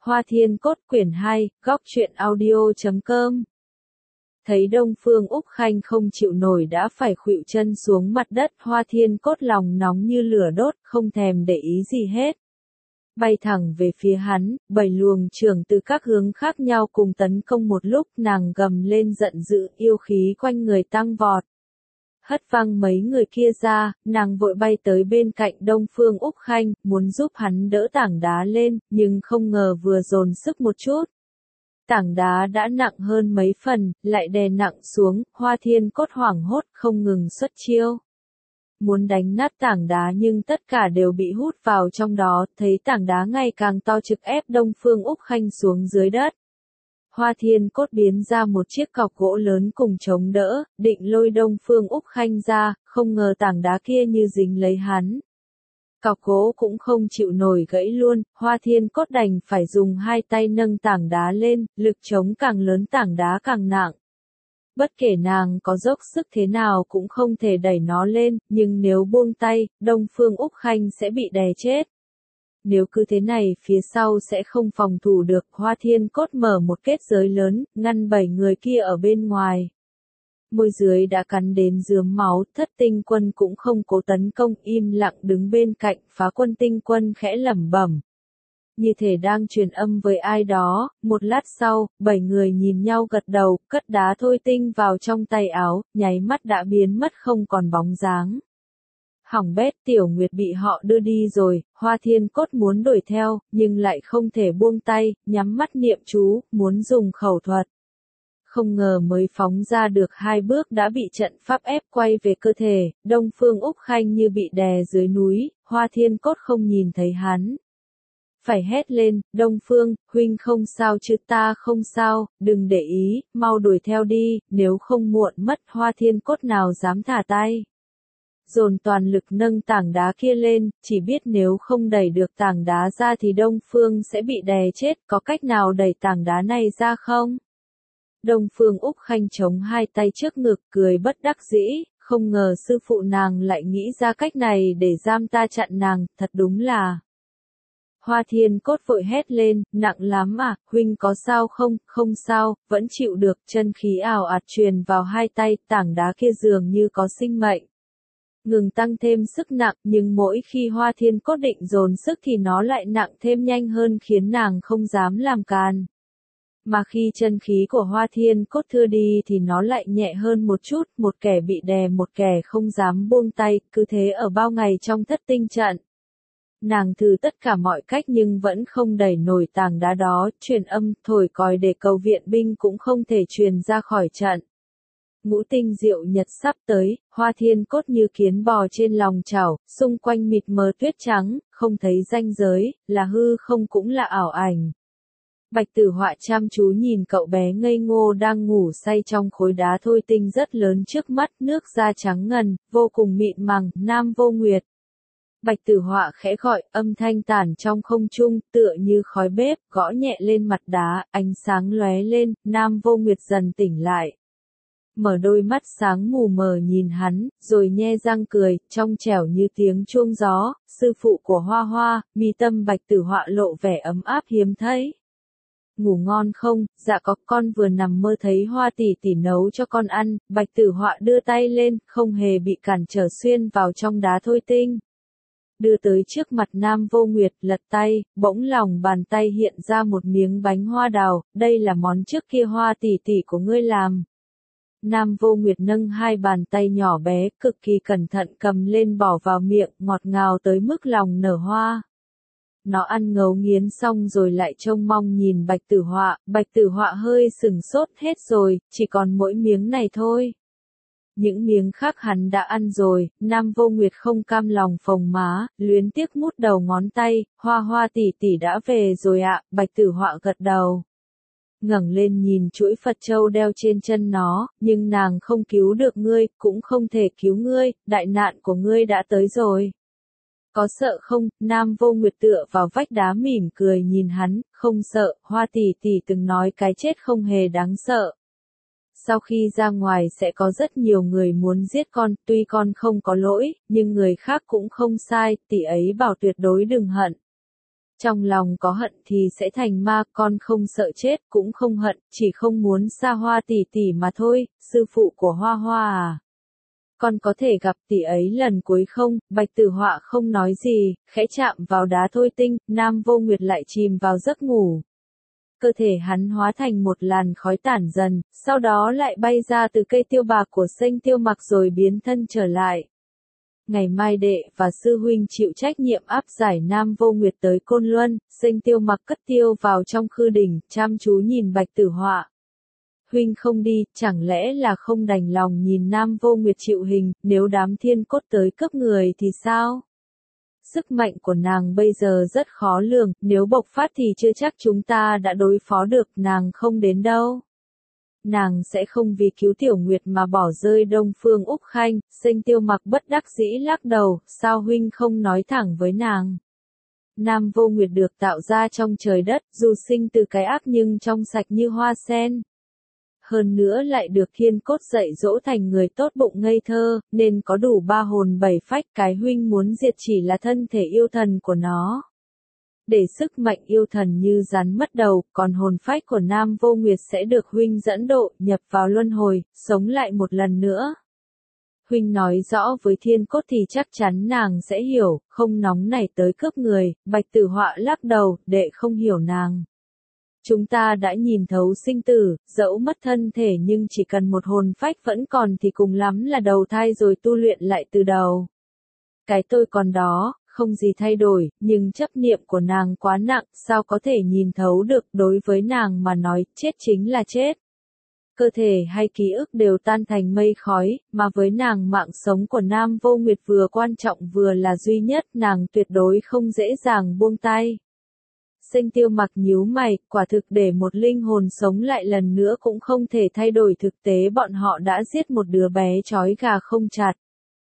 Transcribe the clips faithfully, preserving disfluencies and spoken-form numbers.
Hoa Thiên Cốt quyển hai, góc truyện audio chấm com. Thấy Đông Phương Úc Khanh không chịu nổi đã phải khuỵu chân xuống mặt đất, Hoa Thiên Cốt lòng nóng như lửa đốt, không thèm để ý gì hết. Bay thẳng về phía hắn, bảy luồng trưởng từ các hướng khác nhau cùng tấn công một lúc, nàng gầm lên giận dữ, yêu khí quanh người tăng vọt. Hất văng mấy người kia ra, nàng vội bay tới bên cạnh Đông Phương Úc Khanh, muốn giúp hắn đỡ tảng đá lên, nhưng không ngờ vừa dồn sức một chút. Tảng đá đã nặng hơn mấy phần, lại đè nặng xuống, Hoa Thiên Cốt hoảng hốt, không ngừng xuất chiêu. Muốn đánh nát tảng đá nhưng tất cả đều bị hút vào trong đó, thấy tảng đá ngày càng to trực ép Đông Phương Úc Khanh xuống dưới đất. Hoa Thiên Cốt biến ra một chiếc cọc gỗ lớn cùng chống đỡ, định lôi Đông Phương Úc Khanh ra, không ngờ tảng đá kia như dính lấy hắn. Cọc gỗ cũng không chịu nổi gãy luôn, Hoa Thiên Cốt đành phải dùng hai tay nâng tảng đá lên, lực chống càng lớn tảng đá càng nặng. Bất kể nàng có dốc sức thế nào cũng không thể đẩy nó lên, nhưng nếu buông tay, Đông Phương Úc Khanh sẽ bị đè chết. Nếu cứ thế này phía sau sẽ không phòng thủ được, Hoa Thiên Cốt mở một kết giới lớn, ngăn bảy người kia ở bên ngoài. Môi dưới đã cắn đến rướm máu, Thất Tinh Quân cũng không cố tấn công, im lặng đứng bên cạnh, Phá Quân Tinh Quân khẽ lẩm bẩm. Như thể đang truyền âm với ai đó, một lát sau, bảy người nhìn nhau gật đầu, cất đá thôi tinh vào trong tay áo, nháy mắt đã biến mất không còn bóng dáng. Hỏng bét, Tiểu Nguyệt bị họ đưa đi rồi, Hoa Thiên Cốt muốn đuổi theo, nhưng lại không thể buông tay, nhắm mắt niệm chú, muốn dùng khẩu thuật. Không ngờ mới phóng ra được hai bước đã bị trận pháp ép quay về cơ thể, Đông Phương Úc Khanh như bị đè dưới núi, Hoa Thiên Cốt không nhìn thấy hắn. Phải hét lên, Đông Phương, huynh không sao chứ, ta không sao, đừng để ý, mau đuổi theo đi, nếu không muộn mất. Hoa Thiên Cốt nào dám thả tay. Dồn toàn lực nâng tảng đá kia lên, chỉ biết nếu không đẩy được tảng đá ra thì Đông Phương sẽ bị đè chết, có cách nào đẩy tảng đá này ra không? Đông Phương Úc Khanh chống hai tay trước ngực cười bất đắc dĩ, không ngờ sư phụ nàng lại nghĩ ra cách này để giam ta chặn nàng, thật đúng là. Hoa Thiên Cốt vội hét lên, nặng lắm à, huynh có sao không, không sao, vẫn chịu được, chân khí ào ạt truyền vào hai tay, tảng đá kia dường như có sinh mệnh. Ngừng tăng thêm sức nặng, nhưng mỗi khi Hoa Thiên Cốt định dồn sức thì nó lại nặng thêm nhanh hơn khiến nàng không dám làm càn. Mà khi chân khí của Hoa Thiên Cốt thưa đi thì nó lại nhẹ hơn một chút, một kẻ bị đè một kẻ không dám buông tay, cứ thế ở bao ngày trong thất tinh trận. Nàng thử tất cả mọi cách nhưng vẫn không đẩy nổi tảng đá đó, truyền âm, thổi còi để cầu viện binh cũng không thể truyền ra khỏi trận. Ngũ tinh diệu nhật sắp tới, Hoa Thiên Cốt như kiến bò trên lòng chảo, xung quanh mịt mờ tuyết trắng, không thấy ranh giới, là hư không cũng là ảo ảnh. Bạch Tử Họa chăm chú nhìn cậu bé ngây ngô đang ngủ say trong khối đá thôi tinh rất lớn trước mắt, nước da trắng ngần, vô cùng mịn màng, Nam Vô Nguyệt. Bạch Tử Họa khẽ gọi, âm thanh tản trong không trung, tựa như khói bếp, gõ nhẹ lên mặt đá, ánh sáng lóe lên, Nam Vô Nguyệt dần tỉnh lại. Mở đôi mắt sáng mù mờ nhìn hắn, rồi nhe răng cười, trong trẻo như tiếng chuông gió, sư phụ của Hoa Hoa, mi tâm Bạch Tử Họa lộ vẻ ấm áp hiếm thấy. Ngủ ngon không? Dạ có, con vừa nằm mơ thấy Hoa tỷ tỷ nấu cho con ăn. Bạch Tử Họa đưa tay lên, không hề bị cản trở xuyên vào trong đá thôi tinh. Đưa tới trước mặt Nam Vô Nguyệt, lật tay, bỗng lòng bàn tay hiện ra một miếng bánh hoa đào, đây là món trước kia Hoa tỷ tỷ của ngươi làm. Nam Vô Nguyệt nâng hai bàn tay nhỏ bé, cực kỳ cẩn thận cầm lên bỏ vào miệng, ngọt ngào tới mức lòng nở hoa. Nó ăn ngấu nghiến xong rồi lại trông mong nhìn Bạch Tử Họa, Bạch Tử Họa hơi sừng sốt, hết rồi, chỉ còn mỗi miếng này thôi. Những miếng khác hắn đã ăn rồi, Nam Vô Nguyệt không cam lòng phồng má, luyến tiếc mút đầu ngón tay, Hoa Hoa tỷ tỷ đã về rồi ạ, Bạch Tử Họa gật đầu. Ngẩng lên nhìn chuỗi Phật châu đeo trên chân nó, nhưng nàng không cứu được ngươi, cũng không thể cứu ngươi, đại nạn của ngươi đã tới rồi. Có sợ không? Nam Vô Nguyệt tựa vào vách đá mỉm cười nhìn hắn, không sợ, Hoa tỷ tỷ từng nói cái chết không hề đáng sợ. Sau khi ra ngoài sẽ có rất nhiều người muốn giết con, tuy con không có lỗi, nhưng người khác cũng không sai, tỷ ấy bảo tuyệt đối đừng hận. Trong lòng có hận thì sẽ thành ma, con không sợ chết cũng không hận, chỉ không muốn xa Hoa tỷ tỷ mà thôi, sư phụ của Hoa Hoa à. Con có thể gặp tỷ ấy lần cuối không? Bạch Tử Họa không nói gì, khẽ chạm vào đá thôi tinh, Nam Vô Nguyệt lại chìm vào giấc ngủ. Cơ thể hắn hóa thành một làn khói tản dần, sau đó lại bay ra từ cây tiêu bạc của Xanh Tiêu Mặc rồi biến thân trở lại. Ngày mai đệ và sư huynh chịu trách nhiệm áp giải Nam Vô Nguyệt tới Côn Luân, Xanh Tiêu Mặc cất tiêu vào trong khư đỉnh, chăm chú nhìn Bạch Tử Họa. Huynh không đi, chẳng lẽ là không đành lòng nhìn Nam Vô Nguyệt chịu hình, nếu đám thiên cốt tới cướp người thì sao? Sức mạnh của nàng bây giờ rất khó lường, nếu bộc phát thì chưa chắc chúng ta đã đối phó được, nàng không đến đâu. Nàng sẽ không vì cứu Tiểu Nguyệt mà bỏ rơi Đông Phương Úc Khanh. Xanh Tiêu Mặc bất đắc dĩ lắc đầu, sao huynh không nói thẳng với nàng? Nam Vô Nguyệt được tạo ra trong trời đất, dù sinh từ cái ác nhưng trong sạch như hoa sen. Hơn nữa lại được thiên cốt dạy dỗ thành người tốt bụng ngây thơ, nên có đủ ba hồn bảy phách, cái huynh muốn diệt chỉ là thân thể yêu thần của nó. Để sức mạnh yêu thần như rắn mất đầu, còn hồn phách của Nam Vô Nguyệt sẽ được huynh dẫn độ, nhập vào luân hồi, sống lại một lần nữa. Huynh nói rõ với thiên cốt thì chắc chắn nàng sẽ hiểu, không nóng nảy tới cướp người. Bạch Tử Họa lắc đầu, đệ không hiểu nàng. Chúng ta đã nhìn thấu sinh tử, dẫu mất thân thể nhưng chỉ cần một hồn phách vẫn còn thì cùng lắm là đầu thai rồi tu luyện lại từ đầu. Cái tôi còn đó, không gì thay đổi, nhưng chấp niệm của nàng quá nặng, sao có thể nhìn thấu được, đối với nàng mà nói, chết chính là chết. Cơ thể hay ký ức đều tan thành mây khói, mà với nàng mạng sống của Nam Vô Nguyệt vừa quan trọng vừa là duy nhất, nàng tuyệt đối không dễ dàng buông tay. Xanh Tiêu Mặc nhíu mày, quả thực để một linh hồn sống lại lần nữa cũng không thể thay đổi thực tế, bọn họ đã giết một đứa bé trói gà không chặt.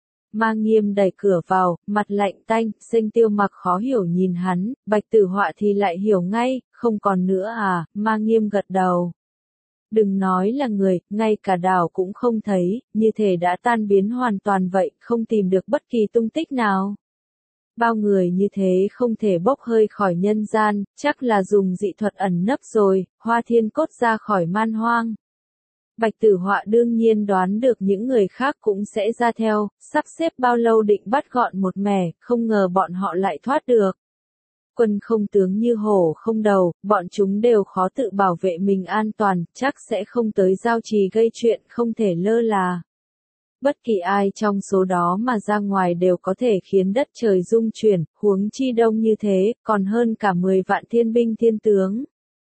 Ma Nghiêm đẩy cửa vào, mặt lạnh tanh. Xanh Tiêu Mặc khó hiểu nhìn hắn, Bạch Tử Họa thì lại hiểu ngay, không còn nữa à? Ma Nghiêm gật đầu. Đừng nói là người, ngay cả đảo cũng không thấy, như thể đã tan biến hoàn toàn vậy, không tìm được bất kỳ tung tích nào. Bao người như thế không thể bốc hơi khỏi nhân gian, chắc là dùng dị thuật ẩn nấp rồi, Hoa Thiên Cốt ra khỏi man hoang. Bạch Tử Họa đương nhiên đoán được những người khác cũng sẽ ra theo, sắp xếp bao lâu định bắt gọn một mẻ, không ngờ bọn họ lại thoát được. Quân không tướng như hổ không đầu, bọn chúng đều khó tự bảo vệ mình an toàn, chắc sẽ không tới giao trì gây chuyện, không thể lơ là. Bất kỳ ai trong số đó mà ra ngoài đều có thể khiến đất trời rung chuyển, huống chi đông như thế, còn hơn cả mười vạn thiên binh thiên tướng.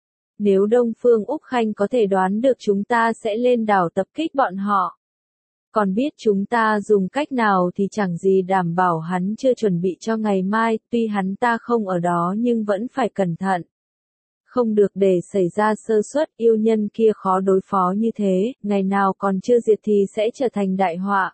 Nếu Đông Phương Úc Khanh có thể đoán được chúng ta sẽ lên đảo tập kích bọn họ. Còn biết chúng ta dùng cách nào thì chẳng gì đảm bảo hắn chưa chuẩn bị cho ngày mai, tuy hắn ta không ở đó nhưng vẫn phải cẩn thận. Không được để xảy ra sơ suất, yêu nhân kia khó đối phó như thế, ngày nào còn chưa diệt thì sẽ trở thành đại họa.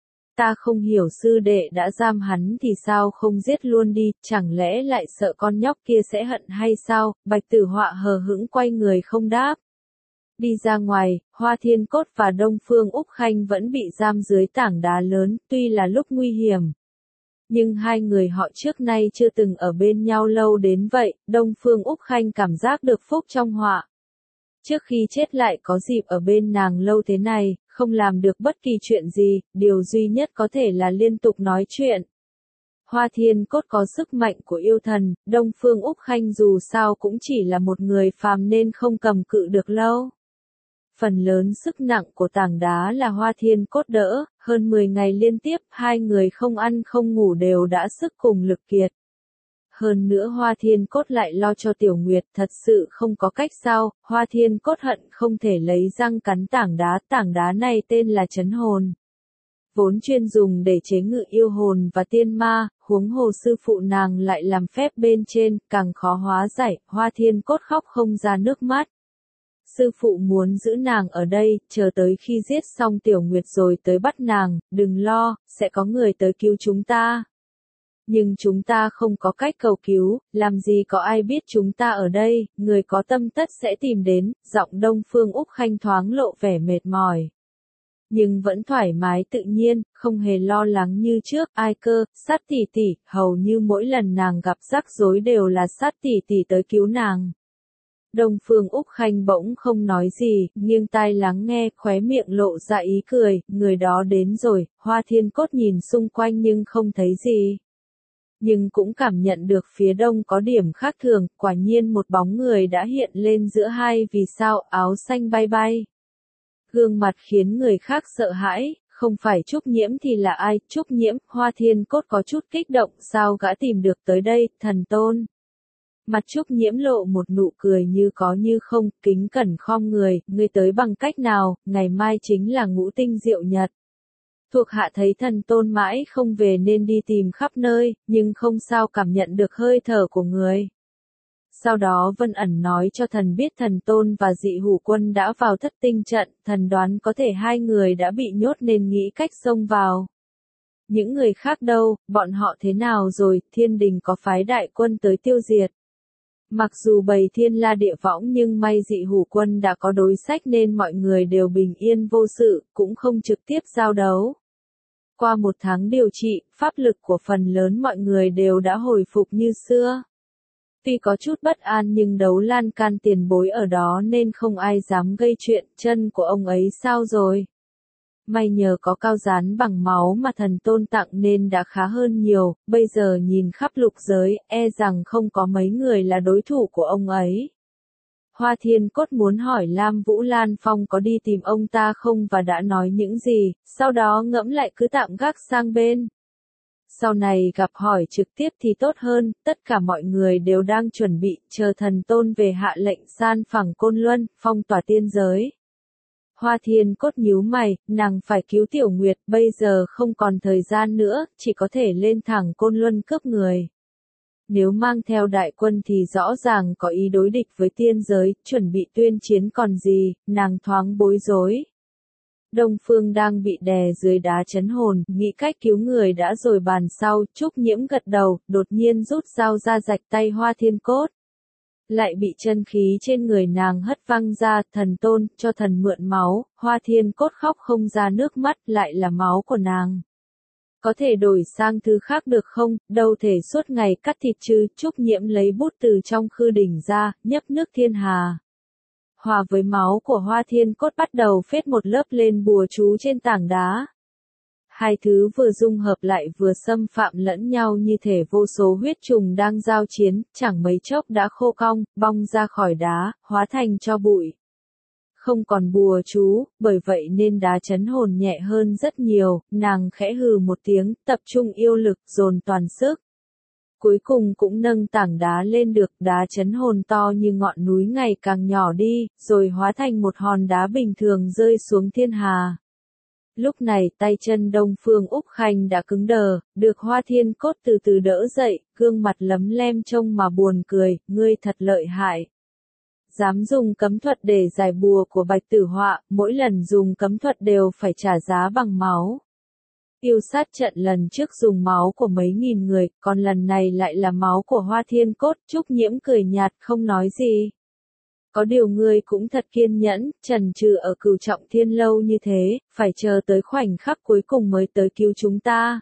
Ta không hiểu sư đệ đã giam hắn thì sao không giết luôn đi, chẳng lẽ lại sợ con nhóc kia sẽ hận hay sao? Bạch Tử Họa hờ hững quay người không đáp. Đi ra ngoài, Hoa Thiên Cốt và Đông Phương Úc Khanh vẫn bị giam dưới tảng đá lớn, tuy là lúc nguy hiểm. Nhưng hai người họ trước nay chưa từng ở bên nhau lâu đến vậy, Đông Phương Úc Khanh cảm giác được phúc trong họa. Trước khi chết lại có dịp ở bên nàng lâu thế này, không làm được bất kỳ chuyện gì, điều duy nhất có thể là liên tục nói chuyện. Hoa Thiên Cốt có sức mạnh của yêu thần, Đông Phương Úc Khanh dù sao cũng chỉ là một người phàm nên không cầm cự được lâu. Phần lớn sức nặng của tảng đá là Hoa Thiên Cốt đỡ, hơn mười ngày liên tiếp, hai người không ăn không ngủ đều đã sức cùng lực kiệt. Hơn nữa Hoa Thiên Cốt lại lo cho Tiểu Nguyệt, thật sự không có cách sao, Hoa Thiên Cốt hận không thể lấy răng cắn tảng đá, tảng đá này tên là Trấn Hồn. Vốn chuyên dùng để chế ngự yêu hồn và tiên ma, huống hồ sư phụ nàng lại làm phép bên trên, càng khó hóa giải, Hoa Thiên Cốt khóc không ra nước mắt. Sư phụ muốn giữ nàng ở đây, chờ tới khi giết xong Tiểu Nguyệt rồi tới bắt nàng, đừng lo, sẽ có người tới cứu chúng ta. Nhưng chúng ta không có cách cầu cứu, làm gì có ai biết chúng ta ở đây, người có tâm tất sẽ tìm đến, giọng Đông Phương Úc Khanh thoáng lộ vẻ mệt mỏi. Nhưng vẫn thoải mái tự nhiên, không hề lo lắng như trước, ai cơ, Sát tỷ tỷ, hầu như mỗi lần nàng gặp rắc rối đều là Sát tỷ tỷ tới cứu nàng. Đông Phương Úc Khanh bỗng không nói gì, nghiêng tai lắng nghe, khóe miệng lộ ra ý cười, người đó đến rồi, Hoa Thiên Cốt nhìn xung quanh nhưng không thấy gì. Nhưng cũng cảm nhận được phía đông có điểm khác thường, quả nhiên một bóng người đã hiện lên giữa hai vì sao áo xanh bay bay. Gương mặt khiến người khác sợ hãi, không phải Trúc Nhiễm thì là ai, Trúc Nhiễm, Hoa Thiên Cốt có chút kích động, sao gã tìm được tới đây, thần tôn. Mặt Trúc Nhiễm lộ một nụ cười như có như không, kính cẩn khom người, ngươi tới bằng cách nào, ngày mai chính là ngũ tinh diệu nhật. Thuộc hạ thấy thần tôn mãi không về nên đi tìm khắp nơi, nhưng không sao cảm nhận được hơi thở của người. Sau đó Vân ẩn nói cho thần biết thần tôn và dị hủ quân đã vào thất tinh trận, thần đoán có thể hai người đã bị nhốt nên nghĩ cách xông vào. Những người khác đâu, bọn họ thế nào rồi, thiên đình có phái đại quân tới tiêu diệt. Mặc dù bầy thiên la địa võng nhưng may dị hủ quân đã có đối sách nên mọi người đều bình yên vô sự, cũng không trực tiếp giao đấu. Qua một tháng điều trị, pháp lực của phần lớn mọi người đều đã hồi phục như xưa. Tuy có chút bất an nhưng đấu lan can tiền bối ở đó nên không ai dám gây chuyện, chân của ông ấy sao rồi? May nhờ có cao gián bằng máu mà thần tôn tặng nên đã khá hơn nhiều, bây giờ nhìn khắp lục giới, e rằng không có mấy người là đối thủ của ông ấy. Hoa Thiên Cốt muốn hỏi Lam Vũ Lan Phong có đi tìm ông ta không và đã nói những gì, sau đó ngẫm lại cứ tạm gác sang bên. Sau này gặp hỏi trực tiếp thì tốt hơn, tất cả mọi người đều đang chuẩn bị, chờ thần tôn về hạ lệnh san phẳng Côn Luân, phong tỏa tiên giới. Hoa Thiên Cốt nhíu mày, nàng phải cứu Tiểu Nguyệt, bây giờ không còn thời gian nữa, chỉ có thể lên thẳng Côn Luân cướp người. Nếu mang theo đại quân thì rõ ràng có ý đối địch với tiên giới, chuẩn bị tuyên chiến còn gì, nàng thoáng bối rối. Đông Phương đang bị đè dưới đá chấn hồn, nghĩ cách cứu người đã rồi bàn sau, Trúc Nhiễm gật đầu, đột nhiên rút dao ra rạch tay Hoa Thiên Cốt. Lại bị chân khí trên người nàng hất văng ra, thần tôn, cho thần mượn máu, Hoa Thiên Cốt khóc không ra nước mắt, lại là máu của nàng. Có thể đổi sang thứ khác được không, đâu thể suốt ngày cắt thịt chứ, Trúc Nhiễm lấy bút từ trong khư đỉnh ra, nhấp nước thiên hà. Hòa với máu của Hoa Thiên Cốt bắt đầu phết một lớp lên bùa chú trên tảng đá. Hai thứ vừa dung hợp lại vừa xâm phạm lẫn nhau như thể vô số huyết trùng đang giao chiến, chẳng mấy chốc đã khô cong, bong ra khỏi đá, hóa thành tro bụi. Không còn bùa chú, bởi vậy nên đá chấn hồn nhẹ hơn rất nhiều, nàng khẽ hừ một tiếng, tập trung yêu lực, dồn toàn sức. Cuối cùng cũng nâng tảng đá lên được, đá chấn hồn to như ngọn núi ngày càng nhỏ đi, rồi hóa thành một hòn đá bình thường rơi xuống thiên hà. Lúc này tay chân Đông Phương Úc Khanh đã cứng đờ, được Hoa Thiên Cốt từ từ đỡ dậy, gương mặt lấm lem trông mà buồn cười, ngươi thật lợi hại. Dám dùng cấm thuật để giải bùa của Bạch Tử Họa, mỗi lần dùng cấm thuật đều phải trả giá bằng máu. Yêu sát trận lần trước dùng máu của mấy nghìn người, còn lần này lại là máu của Hoa Thiên Cốt, Trúc Nhiễm cười nhạt không nói gì. Có điều ngươi cũng thật kiên nhẫn, trần trừ ở Cửu Trọng Thiên lâu như thế, phải chờ tới khoảnh khắc cuối cùng mới tới cứu chúng ta.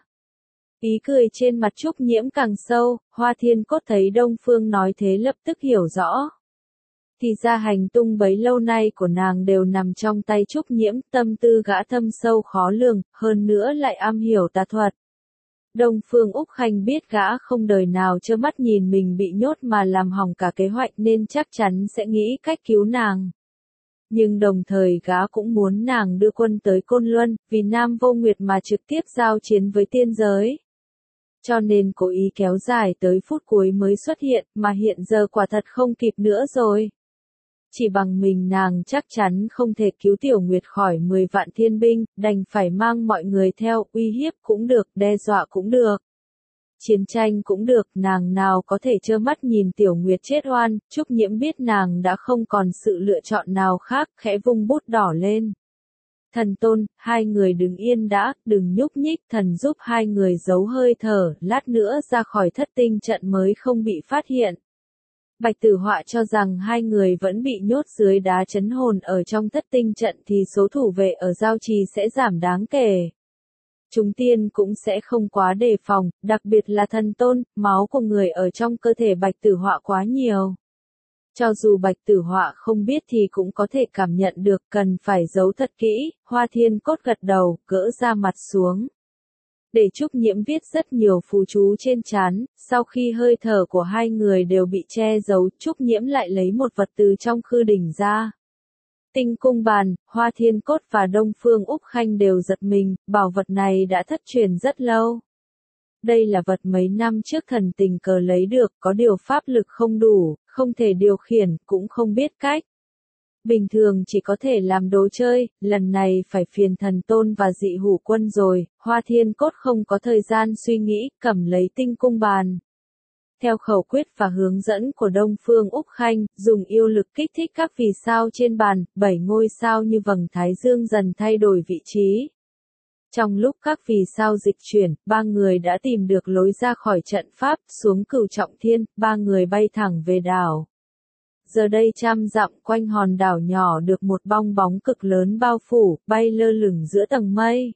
Ý cười trên mặt Trúc Nhiễm càng sâu, Hoa Thiên Cốt thấy Đông Phương nói thế lập tức hiểu rõ. Thì ra hành tung bấy lâu nay của nàng đều nằm trong tay Trúc Nhiễm, tâm tư gã thâm sâu khó lường, hơn nữa lại am hiểu tà thuật. Đông Phương Úc Khanh biết gã không đời nào trơ mắt nhìn mình bị nhốt mà làm hỏng cả kế hoạch nên chắc chắn sẽ nghĩ cách cứu nàng. Nhưng đồng thời gã cũng muốn nàng đưa quân tới Côn Luân, vì Nam Vô Nguyệt mà trực tiếp giao chiến với tiên giới. Cho nên cố ý kéo dài tới phút cuối mới xuất hiện, mà hiện giờ quả thật không kịp nữa rồi. Chỉ bằng mình nàng chắc chắn không thể cứu Tiểu Nguyệt khỏi mười vạn thiên binh, đành phải mang mọi người theo, uy hiếp cũng được, đe dọa cũng được. Chiến tranh cũng được, nàng nào có thể trơ mắt nhìn Tiểu Nguyệt chết oan, Trúc Nhiễm biết nàng đã không còn sự lựa chọn nào khác, khẽ vung bút đỏ lên. Thần tôn, hai người đứng yên đã, đừng nhúc nhích, thần giúp hai người giấu hơi thở, lát nữa ra khỏi thất tinh trận mới không bị phát hiện. Bạch Tử Họa cho rằng hai người vẫn bị nhốt dưới đá chấn hồn ở trong thất tinh trận thì số thủ vệ ở giao trì sẽ giảm đáng kể. Chúng tiên cũng sẽ không quá đề phòng, đặc biệt là thần tôn, máu của người ở trong cơ thể Bạch Tử Họa quá nhiều. Cho dù Bạch Tử Họa không biết thì cũng có thể cảm nhận được, cần phải giấu thật kỹ. Hoa Thiên Cốt gật đầu, gỡ ra mặt xuống. Để Trúc Nhiễm viết rất nhiều phù chú trên trán, sau khi hơi thở của hai người đều bị che giấu, Trúc Nhiễm lại lấy một vật từ trong khư đỉnh ra. Tinh cung bàn, Hoa Thiên Cốt và Đông Phương Úc Khanh đều giật mình, bảo vật này đã thất truyền rất lâu. Đây là vật mấy năm trước thần tình cờ lấy được, có điều pháp lực không đủ, không thể điều khiển, cũng không biết cách. Bình thường chỉ có thể làm đồ chơi, lần này phải phiền thần tôn và dị hủ quân rồi. Hoa Thiên Cốt không có thời gian suy nghĩ, cầm lấy tinh cung bàn. Theo khẩu quyết và hướng dẫn của Đông Phương Úc Khanh, dùng yêu lực kích thích các vì sao trên bàn, bảy ngôi sao như vầng thái dương dần thay đổi vị trí. Trong lúc các vì sao dịch chuyển, ba người đã tìm được lối ra khỏi trận pháp, xuống Cửu Trọng Thiên, ba người bay thẳng về đảo. Giờ đây trăm dặm quanh hòn đảo nhỏ được một bong bóng cực lớn bao phủ, bay lơ lửng giữa tầng mây.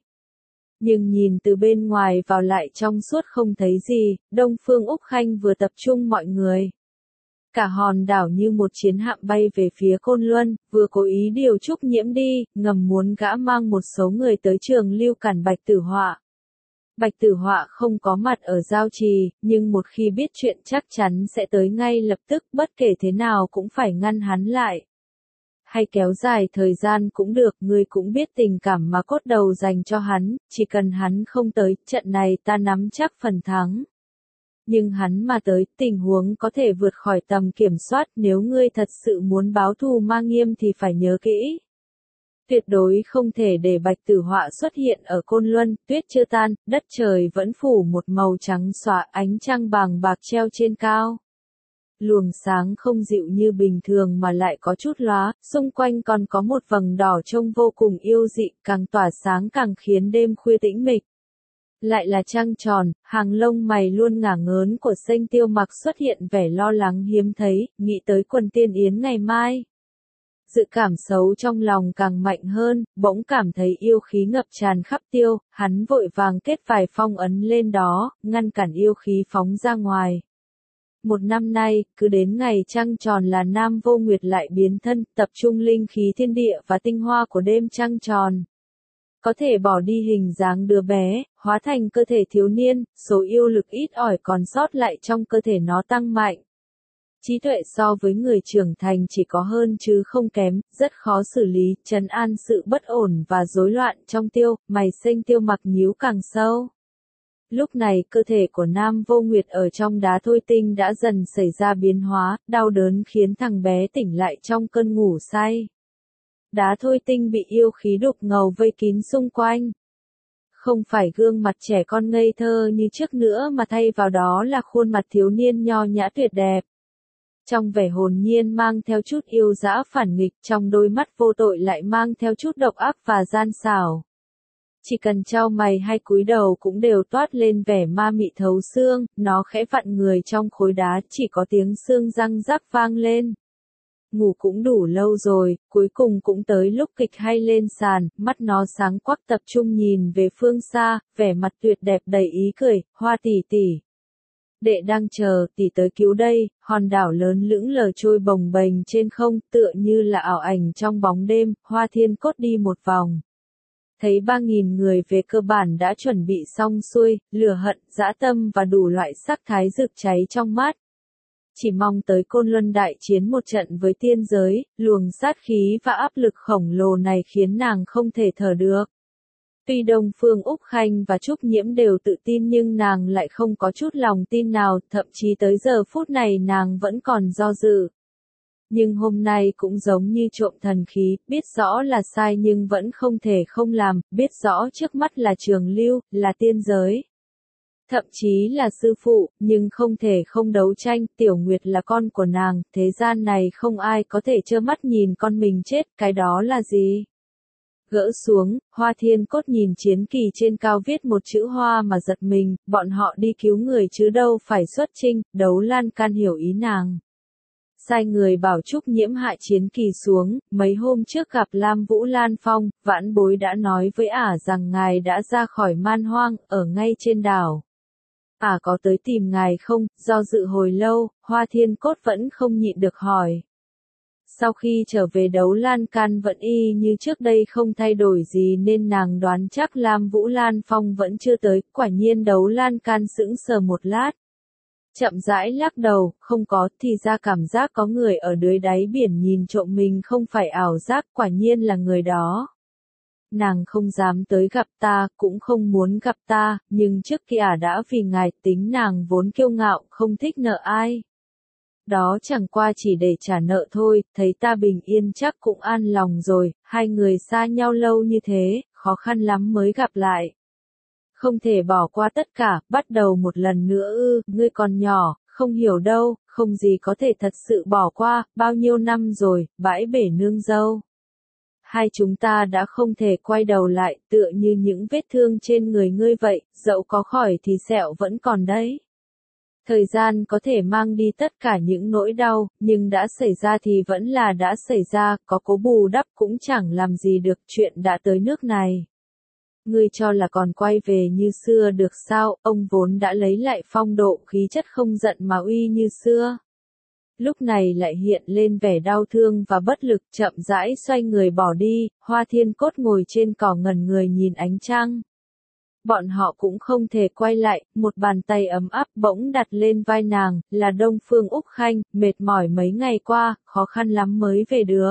Nhưng nhìn từ bên ngoài vào lại trong suốt không thấy gì, Đông Phương Úc Khanh vừa tập trung mọi người. Cả hòn đảo như một chiến hạm bay về phía Côn Luân, vừa cố ý điều Trúc Nhiễm đi, ngầm muốn gã mang một số người tới trường lưu cản Bạch Tử Họa. Bạch Tử Họa không có mặt ở giao trì, nhưng một khi biết chuyện chắc chắn sẽ tới ngay lập tức, bất kể thế nào cũng phải ngăn hắn lại. Hay kéo dài thời gian cũng được, ngươi cũng biết tình cảm mà cốt đầu dành cho hắn, chỉ cần hắn không tới, trận này ta nắm chắc phần thắng. Nhưng hắn mà tới, tình huống có thể vượt khỏi tầm kiểm soát, nếu ngươi thật sự muốn báo thù Ma Nghiêm thì phải nhớ kỹ. Tuyệt đối không thể để Bạch Tử Họa xuất hiện ở Côn Luân, tuyết chưa tan, đất trời vẫn phủ một màu trắng xõa, ánh trăng bàng bạc treo trên cao. Luồng sáng không dịu như bình thường mà lại có chút lóa, xung quanh còn có một vầng đỏ trông vô cùng yêu dị, càng tỏa sáng càng khiến đêm khuya tĩnh mịch. Lại là trăng tròn, hàng lông mày luôn ngả ngớn của Xanh Tiêu Mặc xuất hiện vẻ lo lắng hiếm thấy, nghĩ tới quần tiên yến ngày mai. Dự cảm xấu trong lòng càng mạnh hơn, bỗng cảm thấy yêu khí ngập tràn khắp tiêu, hắn vội vàng kết vài phong ấn lên đó, ngăn cản yêu khí phóng ra ngoài. Một năm nay, cứ đến ngày trăng tròn là Nam Vô Nguyệt lại biến thân, tập trung linh khí thiên địa và tinh hoa của đêm trăng tròn. Có thể bỏ đi hình dáng đứa bé, hóa thành cơ thể thiếu niên, số yêu lực ít ỏi còn sót lại trong cơ thể nó tăng mạnh. Trí tuệ so với người trưởng thành chỉ có hơn chứ không kém, rất khó xử lý, trấn an sự bất ổn và rối loạn trong tiêu, mày Xanh Tiêu Mặc nhíu càng sâu. Lúc này cơ thể của Nam Vô Nguyệt ở trong đá thôi tinh đã dần xảy ra biến hóa, đau đớn khiến thằng bé tỉnh lại trong cơn ngủ say. Đá thôi tinh bị yêu khí đục ngầu vây kín xung quanh. Không phải gương mặt trẻ con ngây thơ như trước nữa mà thay vào đó là khuôn mặt thiếu niên nho nhã tuyệt đẹp. Trong vẻ hồn nhiên mang theo chút yêu dã phản nghịch, trong đôi mắt vô tội lại mang theo chút độc ác và gian xảo. Chỉ cần chau mày hay cúi đầu cũng đều toát lên vẻ ma mị thấu xương, nó khẽ vặn người trong khối đá, chỉ có tiếng xương răng rắc vang lên. Ngủ cũng đủ lâu rồi, cuối cùng cũng tới lúc kịch hay lên sàn, mắt nó sáng quắc tập trung nhìn về phương xa, vẻ mặt tuyệt đẹp đầy ý cười, Hoa tỷ tỷ. Đệ đang chờ, tỷ tới cứu đây, hòn đảo lớn lững lờ trôi bồng bềnh trên không, tựa như là ảo ảnh trong bóng đêm, Hoa Thiên Cốt đi một vòng. Thấy ba nghìn người về cơ bản đã chuẩn bị xong xuôi, lửa hận, dã tâm và đủ loại sắc thái rực cháy trong mắt. Chỉ mong tới Côn Luân đại chiến một trận với tiên giới, luồng sát khí và áp lực khổng lồ này khiến nàng không thể thở được. Tuy Đông Phương Úc Khanh và Trúc Nhiễm đều tự tin nhưng nàng lại không có chút lòng tin nào, thậm chí tới giờ phút này nàng vẫn còn do dự. Nhưng hôm nay cũng giống như trộm thần khí, biết rõ là sai nhưng vẫn không thể không làm, biết rõ trước mắt là trường lưu, là tiên giới. Thậm chí là sư phụ, nhưng không thể không đấu tranh, Tiểu Nguyệt là con của nàng, thế gian này không ai có thể trơ mắt nhìn con mình chết, cái đó là gì? Gỡ xuống, Hoa Thiên Cốt nhìn chiến kỳ trên cao viết một chữ hoa mà giật mình, bọn họ đi cứu người chứ đâu phải xuất chinh, Đấu Lan Can hiểu ý nàng. sai người bảo Trúc Nhiễm hạ chiến kỳ xuống, mấy hôm trước gặp Lam Vũ Lan Phong, vãn bối đã nói với ả rằng ngài đã ra khỏi man hoang, ở ngay trên đảo. Ả có tới tìm ngài không? Do dự hồi lâu, Hoa Thiên Cốt vẫn không nhịn được hỏi. Sau khi trở về Đấu Lan Can vẫn y như trước đây không thay đổi gì nên nàng đoán chắc Lam Vũ Lan Phong vẫn chưa tới, quả nhiên Đấu Lan Can sững sờ một lát. Chậm rãi lắc đầu, không có, thì ra cảm giác có người ở dưới đáy biển nhìn trộm mình không phải ảo giác, quả nhiên là người đó. Nàng không dám tới gặp ta, cũng không muốn gặp ta, nhưng trước kia đã vì ngài tính nàng vốn kiêu ngạo, không thích nợ ai. Đó chẳng qua chỉ để trả nợ thôi, thấy ta bình yên chắc cũng an lòng rồi, hai người xa nhau lâu như thế, khó khăn lắm mới gặp lại. Không thể bỏ qua tất cả, bắt đầu một lần nữa ư, ngươi còn nhỏ, không hiểu đâu, không gì có thể thật sự bỏ qua, bao nhiêu năm rồi, bãi bể nương dâu. Hai chúng ta đã không thể quay đầu lại, tựa như những vết thương trên người ngươi vậy, dẫu có khỏi thì sẹo vẫn còn đấy. Thời gian có thể mang đi tất cả những nỗi đau, nhưng đã xảy ra thì vẫn là đã xảy ra, có cố bù đắp cũng chẳng làm gì được, chuyện đã tới nước này. Ngươi cho là còn quay về như xưa được sao, ông vốn đã lấy lại phong độ khí chất không giận mà uy như xưa. Lúc này lại hiện lên vẻ đau thương và bất lực, chậm rãi xoay người bỏ đi, Hoa Thiên Cốt ngồi trên cỏ ngẩn người nhìn ánh trăng. Bọn họ cũng không thể quay lại, một bàn tay ấm áp bỗng đặt lên vai nàng, là Đông Phương Úc Khanh, mệt mỏi mấy ngày qua, khó khăn lắm mới về được.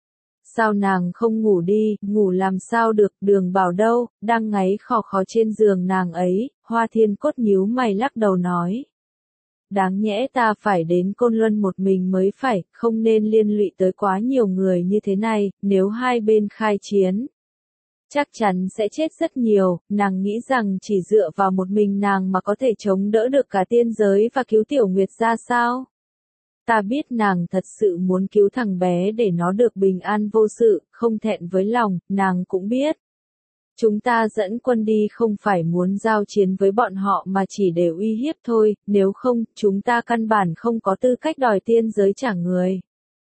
Sao nàng không ngủ đi, ngủ làm sao được, Đường Bảo đâu, đang ngáy khò khò trên giường nàng ấy, Hoa Thiên Cốt nhíu mày lắc đầu nói. Đáng nhẽ ta phải đến Côn Luân một mình mới phải, không nên liên lụy tới quá nhiều người như thế này, nếu hai bên khai chiến. Chắc chắn sẽ chết rất nhiều, nàng nghĩ rằng chỉ dựa vào một mình nàng mà có thể chống đỡ được cả tiên giới và cứu Tiểu Nguyệt ra sao? Ta biết nàng thật sự muốn cứu thằng bé để nó được bình an vô sự, không thẹn với lòng, nàng cũng biết. Chúng ta dẫn quân đi không phải muốn giao chiến với bọn họ mà chỉ để uy hiếp thôi, nếu không, chúng ta căn bản không có tư cách đòi tiên giới trả người.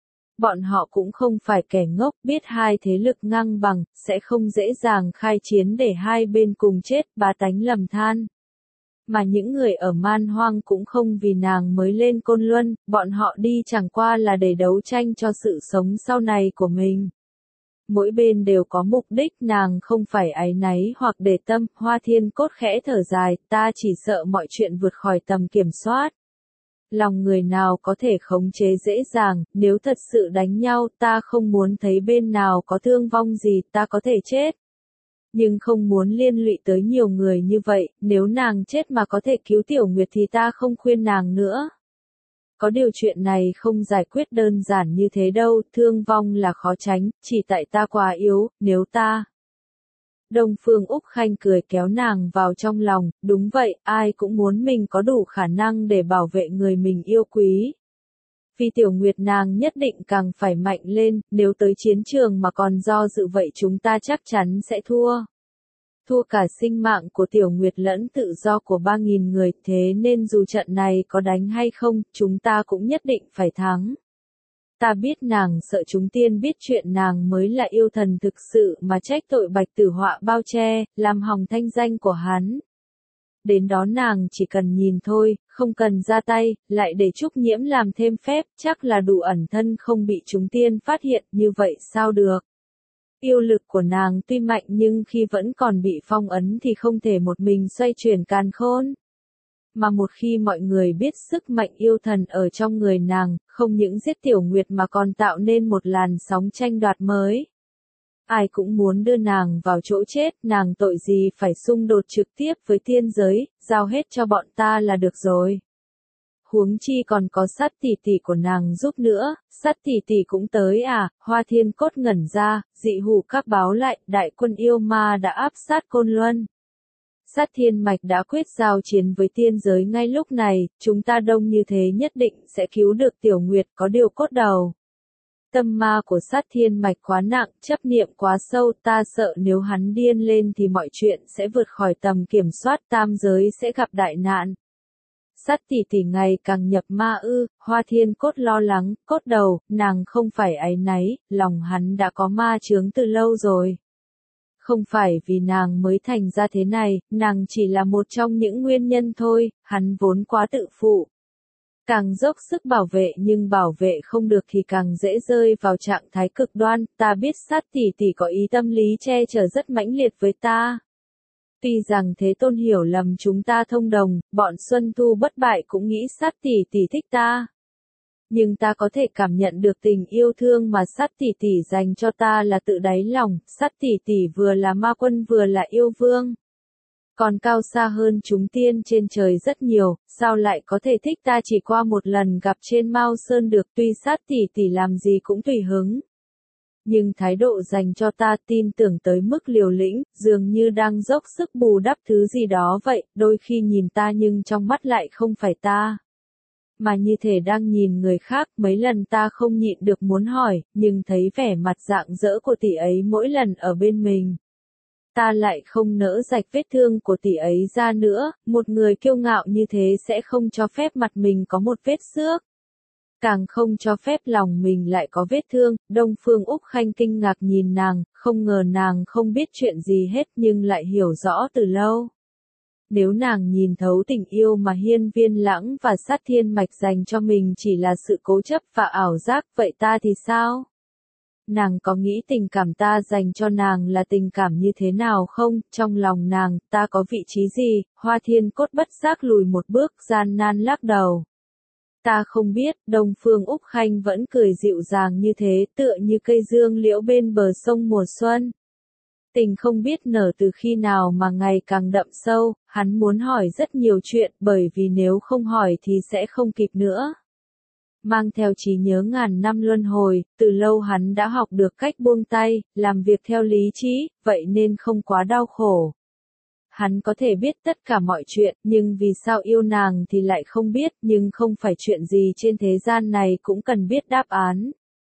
Bọn họ cũng không phải kẻ ngốc, biết hai thế lực ngang bằng, sẽ không dễ dàng khai chiến để hai bên cùng chết, bá tánh lầm than. Mà những người ở man hoang cũng không vì nàng mới lên Côn Luân, bọn họ đi chẳng qua là để đấu tranh cho sự sống sau này của mình. Mỗi bên đều có mục đích, nàng không phải áy náy hoặc để tâm, Hoa Thiên Cốt khẽ thở dài, ta chỉ sợ mọi chuyện vượt khỏi tầm kiểm soát. Lòng người nào có thể khống chế dễ dàng, nếu thật sự đánh nhau, ta không muốn thấy bên nào có thương vong gì, ta có thể chết. Nhưng không muốn liên lụy tới nhiều người như vậy, nếu nàng chết mà có thể cứu Tiểu Nguyệt thì ta không khuyên nàng nữa. Có điều chuyện này không giải quyết đơn giản như thế đâu, thương vong là khó tránh, chỉ tại ta quá yếu, nếu ta... Đông Phương Úc Khanh cười kéo nàng vào trong lòng, đúng vậy, ai cũng muốn mình có đủ khả năng để bảo vệ người mình yêu quý. Vì Tiểu Nguyệt nàng nhất định càng phải mạnh lên, nếu tới chiến trường mà còn do dự vậy chúng ta chắc chắn sẽ thua. Thua cả sinh mạng của Tiểu Nguyệt lẫn tự do của ba nghìn người, thế nên dù trận này có đánh hay không, chúng ta cũng nhất định phải thắng. Ta biết nàng sợ chúng tiên biết chuyện nàng mới là yêu thần thực sự mà trách tội Bạch Tử Họa bao che, làm hỏng thanh danh của hắn. Đến đó nàng chỉ cần nhìn thôi, không cần ra tay, lại để Trúc Nhiễm làm thêm phép, chắc là đủ ẩn thân không bị chúng tiên phát hiện, như vậy sao được. Yêu lực của nàng tuy mạnh nhưng khi vẫn còn bị phong ấn thì không thể một mình xoay chuyển càn khôn. Mà một khi mọi người biết sức mạnh yêu thần ở trong người nàng, không những giết Tiểu Nguyệt mà còn tạo nên một làn sóng tranh đoạt mới. Ai cũng muốn đưa nàng vào chỗ chết, nàng tội gì phải xung đột trực tiếp với tiên giới, giao hết cho bọn ta là được rồi. Huống chi còn có Sát tỷ tỷ của nàng giúp nữa, Sát tỷ tỷ cũng tới à, Hoa Thiên Cốt ngẩn ra, dị hủ các báo lại, đại quân yêu ma đã áp sát Côn Luân. Sát Thiên Mạch đã quyết giao chiến với tiên giới ngay lúc này, chúng ta đông như thế nhất định sẽ cứu được Tiểu Nguyệt, có điều cốt đầu. Tâm ma của Sát Thiên Mạch quá nặng, chấp niệm quá sâu, ta sợ nếu hắn điên lên thì mọi chuyện sẽ vượt khỏi tầm kiểm soát, tam giới sẽ gặp đại nạn. Sát tỷ tỷ ngày càng nhập ma ư? Hoa Thiên Cốt lo lắng, cốt đầu, nàng không phải áy náy, lòng hắn đã có ma chướng từ lâu rồi. Không phải vì nàng mới thành ra thế này, nàng chỉ là một trong những nguyên nhân thôi, hắn vốn quá tự phụ. Càng dốc sức bảo vệ nhưng bảo vệ không được thì càng dễ rơi vào trạng thái cực đoan, ta biết Sát tỷ tỷ có ý tâm lý che chở rất mãnh liệt với ta. Tuy rằng Thế Tôn hiểu lầm chúng ta thông đồng, bọn Xuân Thu bất bại cũng nghĩ Sát tỷ tỷ thích ta. Nhưng ta có thể cảm nhận được tình yêu thương mà Sát tỷ tỷ dành cho ta là tự đáy lòng, Sát tỷ tỷ vừa là ma quân vừa là yêu vương. Còn cao xa hơn chúng tiên trên trời rất nhiều, sao lại có thể thích ta chỉ qua một lần gặp trên Mao Sơn được, tuy Sát tỷ tỷ làm gì cũng tùy hứng. Nhưng thái độ dành cho ta tin tưởng tới mức liều lĩnh, dường như đang dốc sức bù đắp thứ gì đó vậy, đôi khi nhìn ta nhưng trong mắt lại không phải ta. Mà như thể đang nhìn người khác, mấy lần ta không nhịn được muốn hỏi, nhưng thấy vẻ mặt rạng rỡ của tỷ ấy mỗi lần ở bên mình. Ta lại không nỡ rạch vết thương của tỷ ấy ra nữa, một người kiêu ngạo như thế sẽ không cho phép mặt mình có một vết xước. Càng không cho phép lòng mình lại có vết thương. Đông Phương Úc Khanh kinh ngạc nhìn nàng, không ngờ nàng không biết chuyện gì hết nhưng lại hiểu rõ từ lâu. Nếu nàng nhìn thấu tình yêu mà Hiên Viên Lãng và Sát Thiên Mạch dành cho mình chỉ là sự cố chấp và ảo giác, vậy ta thì sao? Nàng có nghĩ tình cảm ta dành cho nàng là tình cảm như thế nào không? Trong lòng nàng, ta có vị trí gì? Hoa Thiên Cốt bất giác lùi một bước, gian nan lắc đầu. Ta không biết. Đông Phương Úc Khanh vẫn cười dịu dàng như thế, tựa như cây dương liễu bên bờ sông mùa xuân. Tình không biết nở từ khi nào mà ngày càng đậm sâu, hắn muốn hỏi rất nhiều chuyện, bởi vì nếu không hỏi thì sẽ không kịp nữa. Mang theo trí nhớ ngàn năm luân hồi, từ lâu hắn đã học được cách buông tay, làm việc theo lý trí, vậy nên không quá đau khổ. Hắn có thể biết tất cả mọi chuyện, nhưng vì sao yêu nàng thì lại không biết, nhưng không phải chuyện gì trên thế gian này cũng cần biết đáp án.